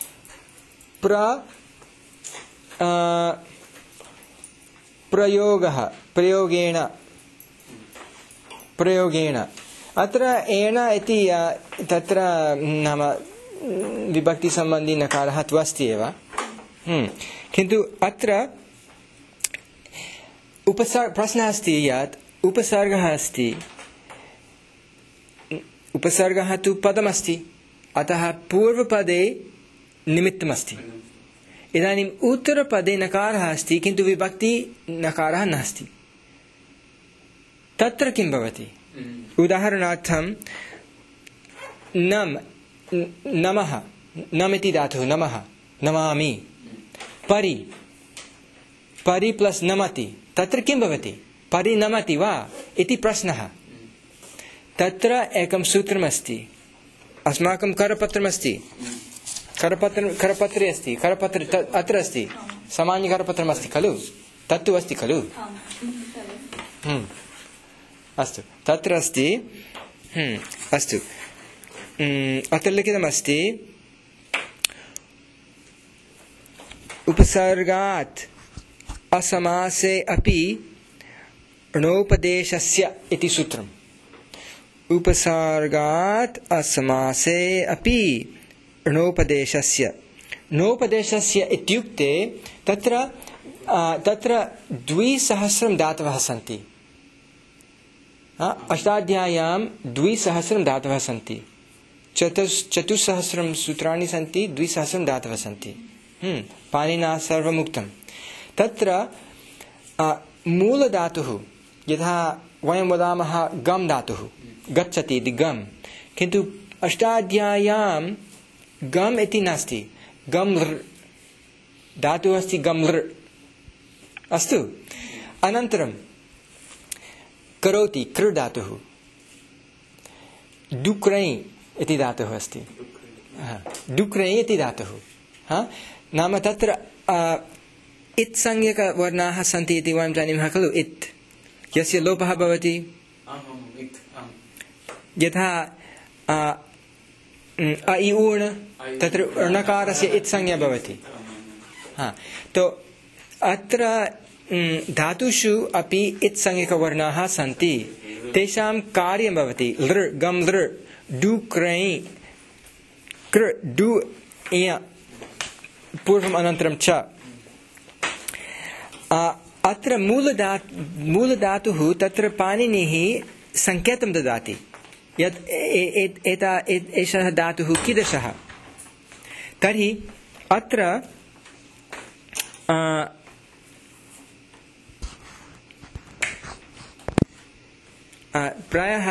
A: प्रयोगेण अत्र एण इति तत्र नाम विभक्तिसम्बन्धी नकारः तु अस्ति एव, किन्तु अत्र प्रश्नः अस्ति यत् उपसर्गः अस्ति, उपसर्गः तु पदमस्ति, अतः पूर्वपदे निमित्तमस्ति। इदानीम् उत्तरपदे नकारः अस्ति, किन्तु विभक्ति नकारः नास्ति। तत्र किं भवति? उदाहरणार्थं नमः, नमिति धातुः, नमः, नमामि। परि प्लस् नमति, तत्र किं भवति? परिनमति वा इति प्रश्नः। तत्र एकं सूत्रमस्ति। अस्माकं करपत्रमस्ति, करपत्रे अस्ति, करपत्र अत्र अस्ति, सामान्यकरपत्रमस्ति खलु? तत्तु अस्ति खलु अस्तु तत्र अस्ति अस्तु अत्र लिखितमस्ति उपसर्गात् असमासे अपि णोपदेशस्य इति सूत्रम् उपसर्गात् असमासे अपि णोपदेशस्य णोपदेशस्य इत्युक्ते तत्र 2,000 धातवः सन्ति अष्टाध्याय्यां 2,000 धातवः सन्ति 4,000 सूत्राणि सन्ति 2,000 धातवः सन्ति पाणिना सर्वमुक्तं तत्र मूलधातुः यथा वयं वदामः गम धातुः गच्छति इति गम किन्तु अष्टाध्याय्यां गम इति नास्ति गम धातुः अस्ति गम्लृ अस्तु अनन्तरं करोति कृ धातुः डुक्रै इति धातुः अस्ति डुक्रै इति धातुः नाम तत्र इत्संज्ञकवर्णाः सन्ति इति वयं जानीमः खलु इत् यस्य लोपः भवति यथा अ इ ऊर्ण तत्र णकारस्य इत्संज्ञा भवति तो अत्र धातुषु अपि इत्संज्ञकवर्णाः सन्ति तेषां कार्यं भवति लृ गम लृ डु क्रै कृ डु इय पूर्वम् अनन्तरं च अत्र मूलधातुः तत्र पाणिनिः सङ्केतं ददाति यत् एषः धातुः कीदृशः तर्हि अत्र प्रायः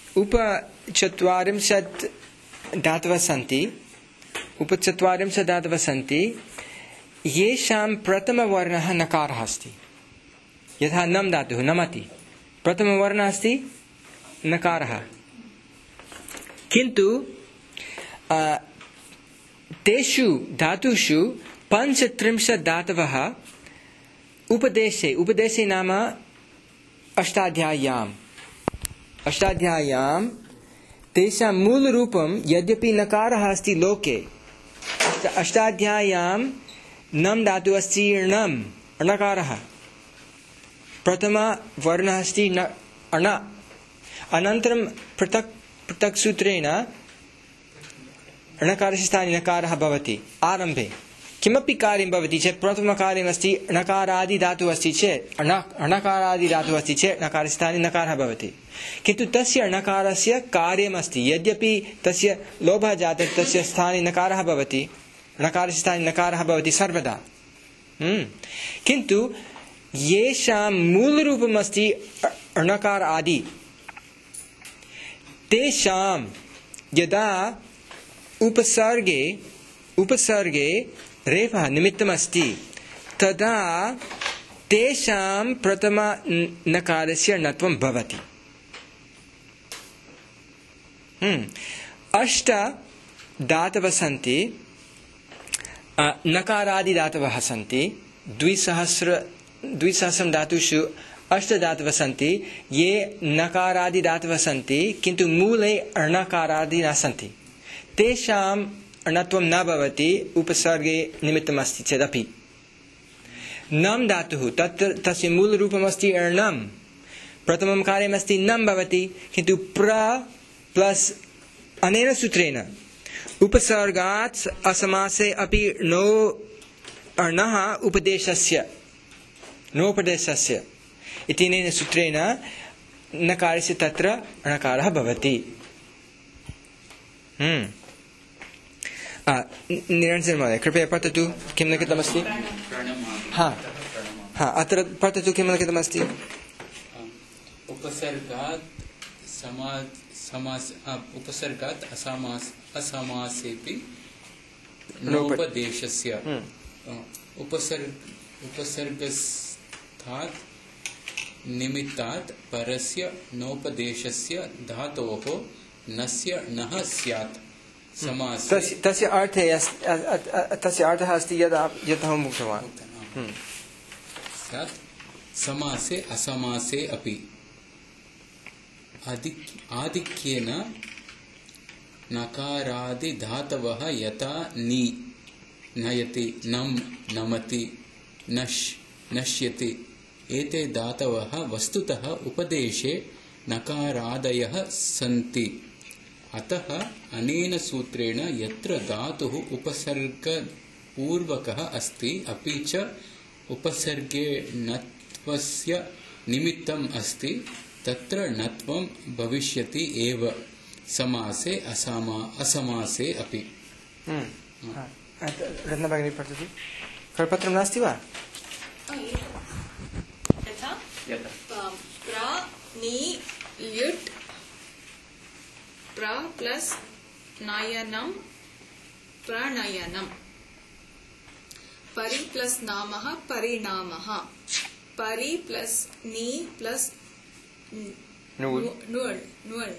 A: 40 धातवः सन्ति 40 धातवः सन्ति येषां प्रथमवर्णः नकारः अस्ति यथा नम धातुः नमति प्रथमवर्णः अस्ति नकारः किन्तु तेषु धातुषु 35 धातवः उपदेशे नाम अष्टाध्याय्यां तेषां मूलरूपं यद्यपि नकारः अस्ति लोके अष्टाध्याय्यां नम धातुः अस्ति णम् अणकारः प्रथमवर्णः अस्ति अण अनन्तरं पृथक् सूत्रेण णकारस्य स्थाने नकारः भवति आरम्भे किमपि कार्यं भवति चेत् प्रथमकार्यमस्ति णकारादिधातुः अस्ति चेत् अणकारादिधातुः अस्ति चेत् नकारस्य स्थाने नकारः भवति किन्तु तस्य णकारस्य कार्यमस्ति यद्यपि तस्य लोभः जातः तस्य स्थाने नकारः भवति णकारस्य स्थाने नकारः भवति सर्वदा किन्तु येषां मूलरूपमस्ति णकार आदि तेषां यदा उपसर्गे रेफः निमित्तमस्ति तदा तेषां प्रथम नकारस्य णत्वं भवति 8 धातवः सन्ति नकारादिधातवः सन्ति 2,000 धातुषु 8 धातवः सन्ति ये नकारादिधातवः सन्ति किन्तु मूले अणकारादि न सन्ति तेषां णत्वं न भवति उपसर्गे निमित्तमस्ति चेदपि नम धातुः तस्य मूलरूपमस्ति णम् प्रथमं कार्यमस्ति नम भवति किन्तु प्र प्लस अनेन सूत्रेण उपसर्गात् असमासे अपि नो अणः नोपदेशस्य इत्यनेन सूत्रेण नकारस्य तत्र णकारः भवति निरञ्जन महोदय कृपया पठतु किं लिखितमस्ति अत्र पठतु किं लिखितमस्ति
D: उपसर्गात् असमासेपि नोपदेशस्य उपसर्गस्थात् निमित्तात् परस्य नोपदेशस्य धातोः नस्य नः स्यात्
A: तस्य अर्थः अस्ति यथा उक्तवान्
D: स्यात् समासे असमासे अपि आधिक्येन नकारादि धातवः यथा नि नयति नम नमति नश् नश्यति एते धातवः वस्तुतः उपदेशे नकारादयः सन्ति अतः अनेन सूत्रेण यत्र धातुः उपसर्गपूर्वकः अस्ति अपि च उपसर्गे णत्वस्य निमित्तम् अस्ति तत्र णत्वं भविष्यति एव समासे असमासे अपि।
A: रत्नभगिनी पठति। करपत्रं नास्ति वा?
E: यथा प्र नि ल्युट् प्र प्लस नयनं प्रणयनं परि प्लस नामः परिणामः परि प्लस नि प्लस नुळ्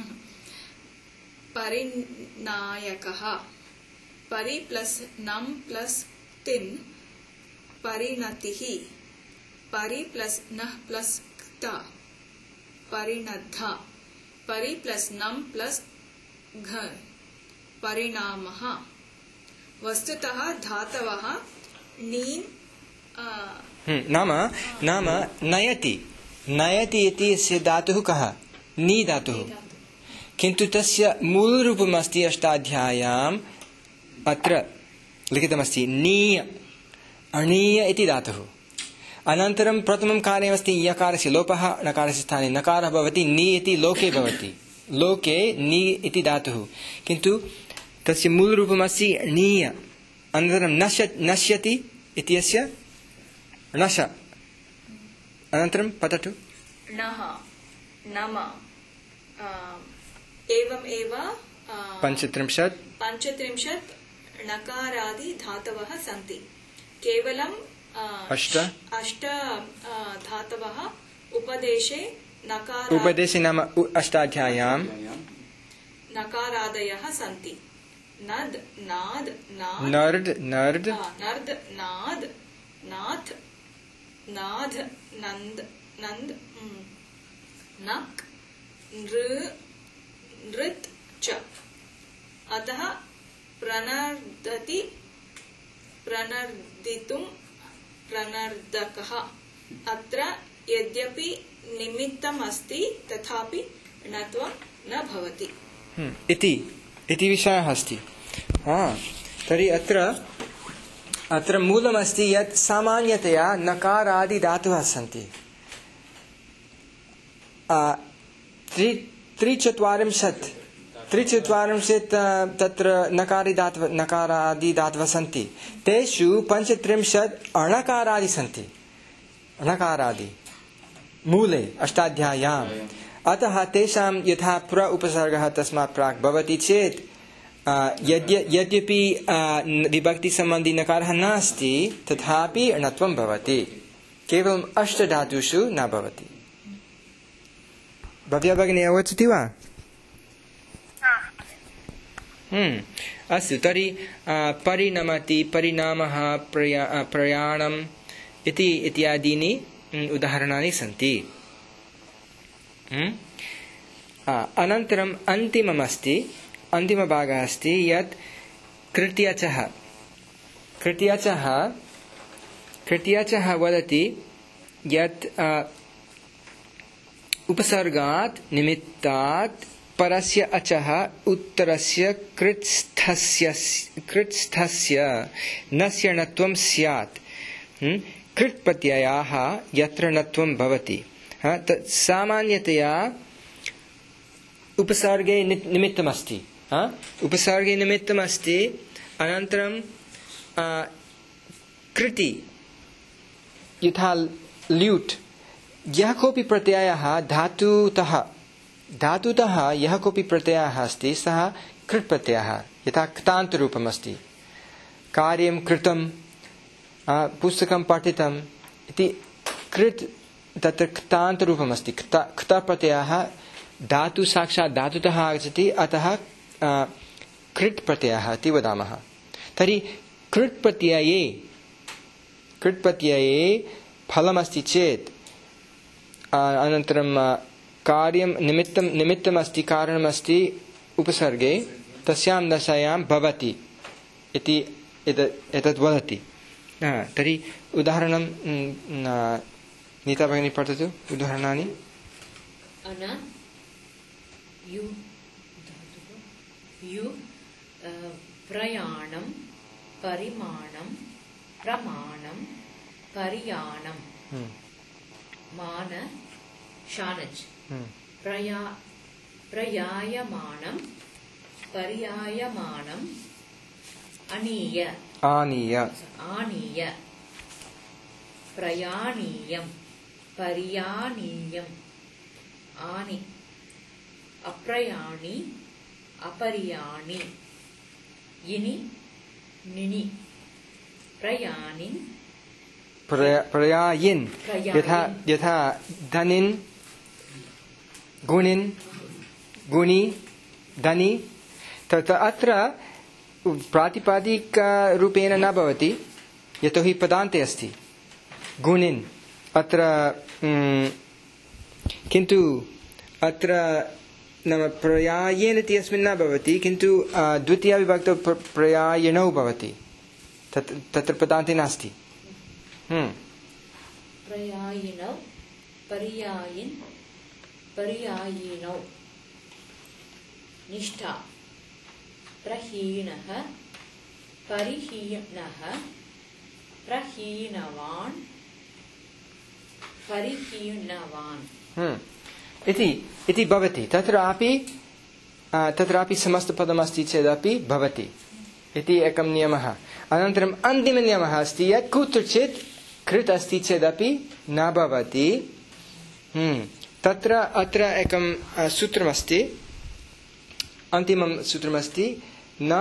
E: परिनायकः परि प्लस नम प्लस तिन् परिणतिः परि प्लस नः प्लस क्ता परिणद्धा परि प्लस नम प्लस घ परिणामः वस्तुतः धातवः नीन्
A: नाम नयति नयति इति से धातुः कः? नी धातुः। किन्तु तस्य मूलरूपमस्ति अष्टाध्याय्याम् अत्र लिखितमस्ति नीय अणीय इति धातुः। अनन्तरं प्रथमं कार्यमस्ति यकारस्य लोपः नकारस्य स्थाने नकारः भवति नी इति लोके भवति लोके नी इति धातुः किन्तु तस्य मूलरूपमस्ति नीय अनन्तरं नश्यति इत्यस्य नश अनन्तरं पठतु
E: नः नम एवमेव 35 नकारादि धातवः सन्ति केवलं अष्ट धातवः उपदेशे
A: नाम अष्टाध्याय्यां
E: नकारादयः सन्ति नद् नाद
A: नर्द नर्द
E: नर्द नाद नाथ नाध नंद नंद नक नृत च अतः प्रणर्दति प्रणर्दितुं प्रणर्दकः अत्र यद्यपि निमित्तम् अस्ति तथापि णत्वं न भवति
A: इति विषयः अस्ति। तर्हि अत्र मूलमस्ति यत् सामान्यतया नकारादि धातवः सन्ति 43 तत्र नकारादि धातवः सन्ति तेषु 35 अणकारादि सन्ति अणकारादि मूले अष्टाध्याय्याम् अतः तेषां यथा प्र उपसर्गः तस्मात् प्राक् भवति चेत् यद्यपि विभक्तिसम्बन्धी नकारः नास्ति तथापि णत्वं भवति केवलम् अष्टधातुषु न भवति। भव्या भगिनी अवगच्छति वा? अस्तु तर्हि परिणमति परिणामः प्रयाणम् इत्यादीनि उदाहरणानि सन्ति। अनन्तरम् अन्तिममस्ति अन्तिमभागः अस्ति यत् कृत्यचः वदति यत् उपसर्गात् निमित्तात् परस्य अचः उत्तरस्य कृत्स्थस्य नस्य णत्वं स्यात् कृत् प्रत्ययाः यत्र णत्वं भवति सामान्यतया उपसर्गे निमित्तमस्ति उपसर्गे निमित्तमस्ति अनन्तरं कृति यथा ल्यूट् यः कोऽपि प्रत्ययः धातुतः यः कोऽपि प्रत्ययः अस्ति सः कृत् प्रत्ययः यथा क्तान्तरूपमस्ति कार्यं कृतं पुस्तकं पठितम् इति कृत् तत्र क्तान्तरूपमस्ति क्ता प्रत्ययः धातु साक्षात् धातुतः आगच्छति अतः कृत् प्रत्ययः इति वदामः। तर्हि कृत् प्रत्यये फलमस्ति चेत् अनन्तरं कार्यं निमित्तमस्ति कारणमस्ति उपसर्गे तस्यां दशायां भवति इति एतत् वदति। तर्हि उदाहरणं नीता भगिनी पठतु उदाहरणानि।
F: प्रयाणं परिमाणं प्रमाणं परियाणं मान शानच प्रयायमानं पर्यायमानं आनीय प्रयाणीयं पर्याणीयं आनि अप्रयाणी अपरियाणी इनि निनि प्रयाणिन्
A: प्रयायिन् यथा धनिन् गुणिन् गुणि धनि तत् अत्र प्रातिपादिकरूपेण न भवति यतोहि पदान्ते अस्ति गुणिन् अत्र किन्तु अत्र नाम प्रयायेन इति अस्मिन् न भवति किन्तु द्वितीया विभक्तौ प्रयायिणौ भवति तत्र पदान्ते नास्ति।
F: प्रयायिणौ पर्यायिन् पर्यायिणौ निष्ठा प्रहीणः परिहीणः प्रहीणवान् परिहीणवान्
A: इति भवति। तत्रापि समस्तपदमस्ति चेदपि भवति इति एकं नियमः। अनन्तरम् अन्तिमनियमः अस्ति यत् कुत्रचित् कृत् अस्ति चेदपि न भवति। अत्र एकं सूत्रमस्ति, अन्तिमं सूत्रमस्ति न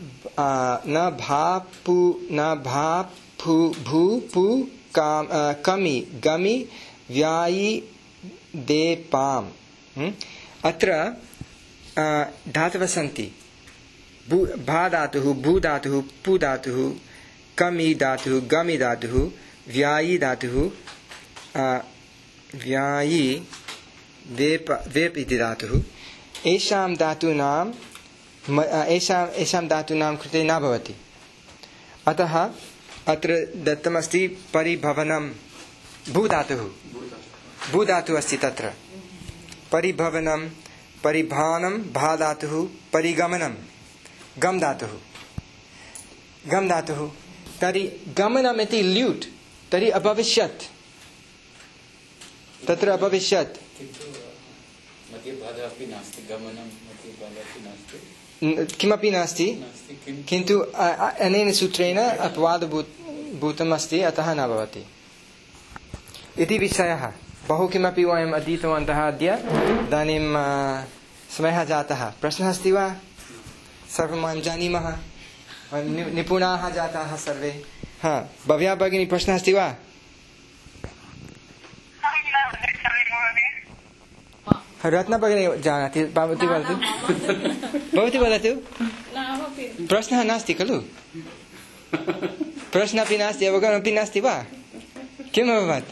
A: भापु न भापु भू पु कमि गमि व्यायि देपाम्। अत्र धातवः सन्ति भा धातुः भू धातुः पु धातुः कमि धातुः गमि धातुः व्यायि धातुः व्यायि वेप इति धातुः। एषां धातूनां कृते न भवति। अतः अत्र दत्तमस्ति परिभवनं भू धातुः अस्ति तत्र परिभवनं परिभानं भा धातुः परिगमनं गम धातुः तर्हि गमनम् इति ल्यूट् तर्हि अभविष्यत् तत्र अभविष्यत् किमपि नास्ति किन्तु अनेन सूत्रेण अपवादभूतम् अस्ति अतः न भवति इति विषयः। बहु किमपि वयम् अधीतवन्तः अद्य। इदानीं समयः जातः। प्रश्नः अस्ति वा? सर्वं वयं जानीमः, निपुणाः जाताः सर्वे। भव्या भगिनी प्रश्नः अस्ति वा? रत्ना भगिनी जानाति, भवती वदतु। प्रश्नः नास्ति खलु? प्रश्नः नास्ति, अवगमनमपि नास्ति वा? किम् अभवत्?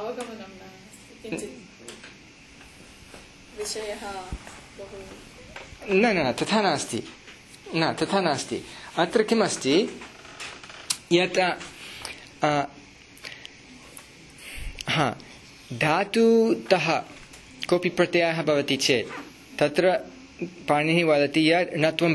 A: न तथा नास्ति। अत्र किमस्ति यत् धातुतः कोऽपि प्रत्ययः भवति चेत् तत्र पाणिनिः वदति यत् णत्वं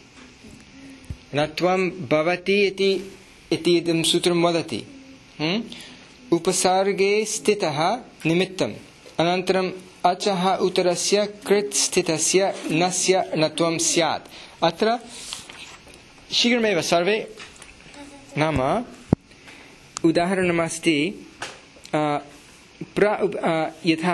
A: भवति इति इदं सूत्रं वदति। उपसर्गे स्थितः निमित्तम् अनन्तरम् अचः उत्तरस्य कृत् स्थितस्य नस्य णत्वं स्यात्। अत्र शीघ्रमेव सर्वे नाम उदाहरणमस्ति यथा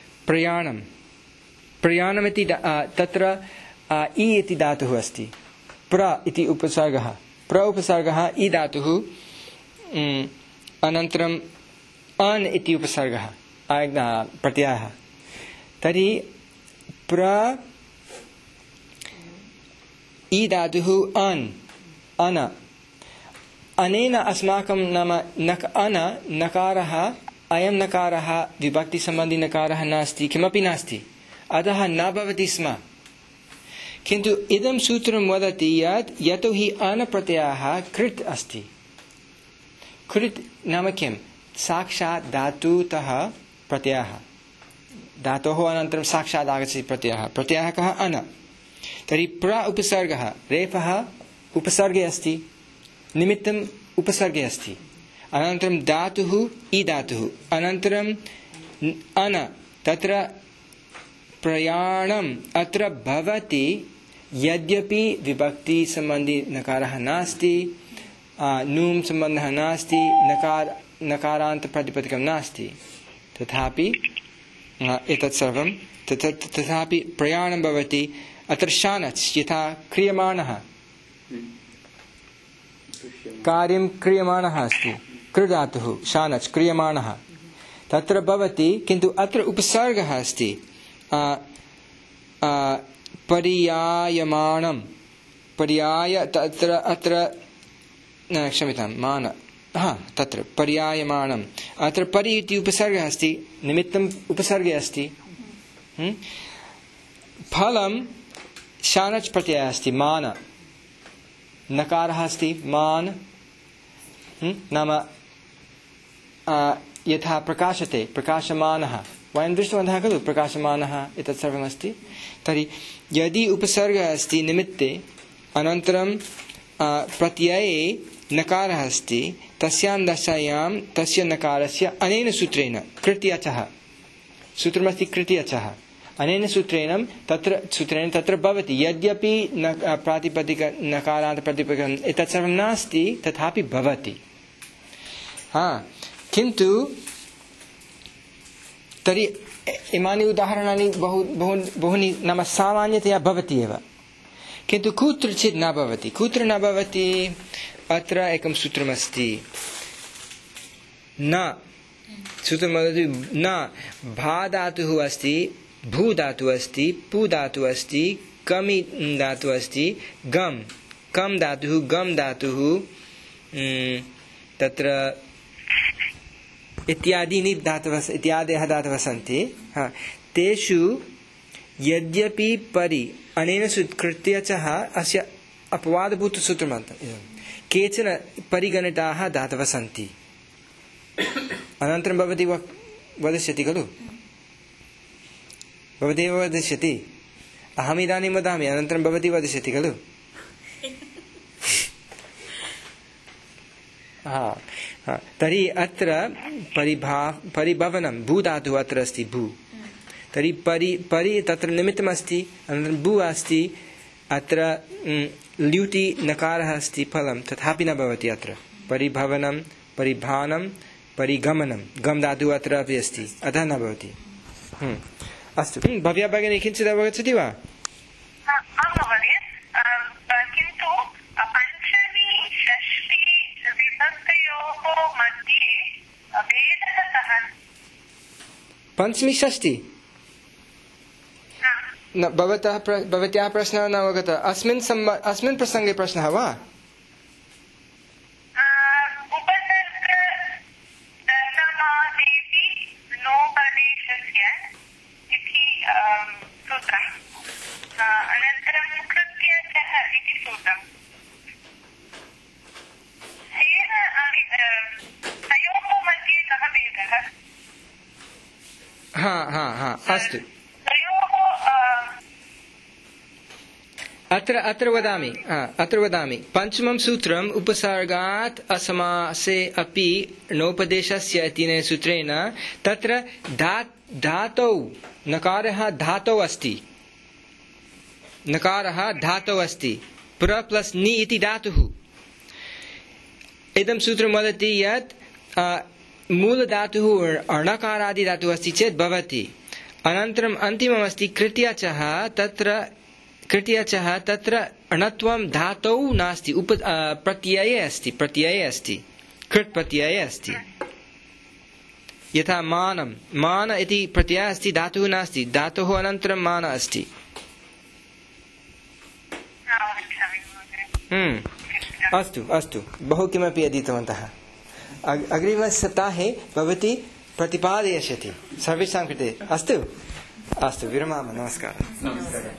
A: प्रयाणमिति तत्र इ इति धातुः अस्ति। प्र इति उपसर्गः, प्र उपसर्गः इ धातुः, अनन्तरम् अन् इति उपसर्गः प्रत्ययः। तर्हि प्र इ धातुः अन अनेन अस्माकं नाम नकारः अयं नकारः विभक्तिसम्बन्धी नकारः नास्ति, किमपि नास्ति, अतः न भवति स्म। किन्तु इदं सूत्रं वदति यत् यतो हि अन प्रत्ययः कृत् अस्ति। कृत् नाम किं? साक्षात् धातुतः प्रत्ययः, धातोः अनन्तरं साक्षात् आगच्छति प्रत्ययः। प्रत्ययः कः? अन। तर्हि प्र उपसर्गः, रेफः उपसर्गे अस्ति, निमित्तम् उपसर्गे अस्ति, अनन्तरं धातुः इ धातुः, अनन्तरम् अन, तत्र प्रयाणम् अत्र भवति। यद्यपि विभक्ति सम्बन्धी नकारः नास्ति, नूं सम्बन्धः नास्ति, नकारान्त प्रतिपदिकं नास्ति, तथापि एतत् सर्वं तथापि प्रयाणं भवति। अत्र शानच् यथा क्रियमाणः, कार्यं क्रियमाणः अस्ति, कृधातुः शानच् क्रियमाणः तत्र भवति, किन्तु अत्र उपसर्गः अस्ति पर्यायमाणं, पर्याय तत्र अत्र क्षम्यतां मान, तत्र पर्यायमाणम्, अत्र परि इति उपसर्गः अस्ति, निमित्तम् उपसर्गे अस्ति। फलं शानच् प्रत्ययः अस्ति, मान, नकारः अस्ति मान, नाम यथा प्रकाशते प्रकाशमानः, वयं दृष्टवन्तः खलु, प्रकाशमानः एतत् सर्वमस्ति। तर्हि यदि उपसर्गः अस्ति निमित्ते, अनन्तरं प्रत्यये नकारः अस्ति, तस्यां दशायां तस्य नकारस्य अनेन सूत्रेण कृत्यचः, सूत्रमस्ति कृत्यचः, अनेन सूत्रेण तत्र भवति। यद्यपि प्रातिपदिक नकारान्त प्रतिपदिकम् एतत् सर्वं नास्ति, तथापि भवति। किन्तु तर्हि इमानि उदाहरणानि बहूनि नाम सामान्यतया भवति एव, किन्तु कुत्रचित् न भवति। कुत्र न भवति? अत्र एकं सूत्रमस्ति, न सूत्रं वदति न, भा धातुः अस्ति, भू धातुः अस्ति, पू धातुः अस्ति, कमि धातुः अस्ति, गम, कम धातुः, गम धातुः, तत्र इत्यादीनि धातवः, इत्यादयः धातवः सन्ति। तेषु यद्यपि परि अनेन कृत्य च अस्य अपवादभूतसूत्रमन्त्रम्, केचन परिगणिताः धातवः सन्ति। अनन्तरं भवती वदिष्यति खलु, भवती एव वदिष्यति, अहमिदानीं वदामि, अनन्तरं भवती वदिष्यति खलु। तर्हि अत्र परिभवनं, भू धातुः अत्र अस्ति, भू, तर्हि परि तत्र निमित्तमस्ति, अनन्तरं भू अस्ति, अत्र ल्युटि नकारः अस्ति फलं, तथापि न भवति। अत्र परिभवनं, परिभानं, परिगमनं, गम धातुः अत्र अपि अस्ति, अतः न भवति। अस्तु, भव्या भगिनी किञ्चित् अवगच्छति वा?
C: किन्तु पञ्चमी षष्ठी विभक्तयोः मध्ये भेदः कः?
A: पञ्चमी षष्ठी न, भवत्याः प्रश्नः न अवगतः। अस्मिन् प्रसङ्गे प्रश्नः वा? अस्तु, अत्र वदामि पञ्चमं सूत्रम् उपसर्गात् असमासे अपि नोपदेशस्य इत्यनेन सूत्रेण तत्र धातौ नकारः धातौ अस्ति, नकारः धातौ अस्ति, प्र प्लस् नि इति धातुः। इदं सूत्रं वदति यत् मूलधातुः अणकारादि धातुः अस्ति चेत् भवति। अनन्तरम् अन्तिममस्ति कृत्यचः, तत्र अणत्वं धातौ नास्ति, प्रत्यये अस्ति, कृत् प्रत्यये अस्ति। यथा मानं, मान इति प्रत्ययः अस्ति, धातुः नास्ति, धातोः अनन्तरं मान अस्ति। अस्तु, बहु किमपि अधीतवन्तः। अग्रिमसप्ताहे भवती प्रतिपादयिष्यति सर्वेषां कृते। अस्तु अस्तु, विरमामः। नमस्कारः।
D: नमस्कारः।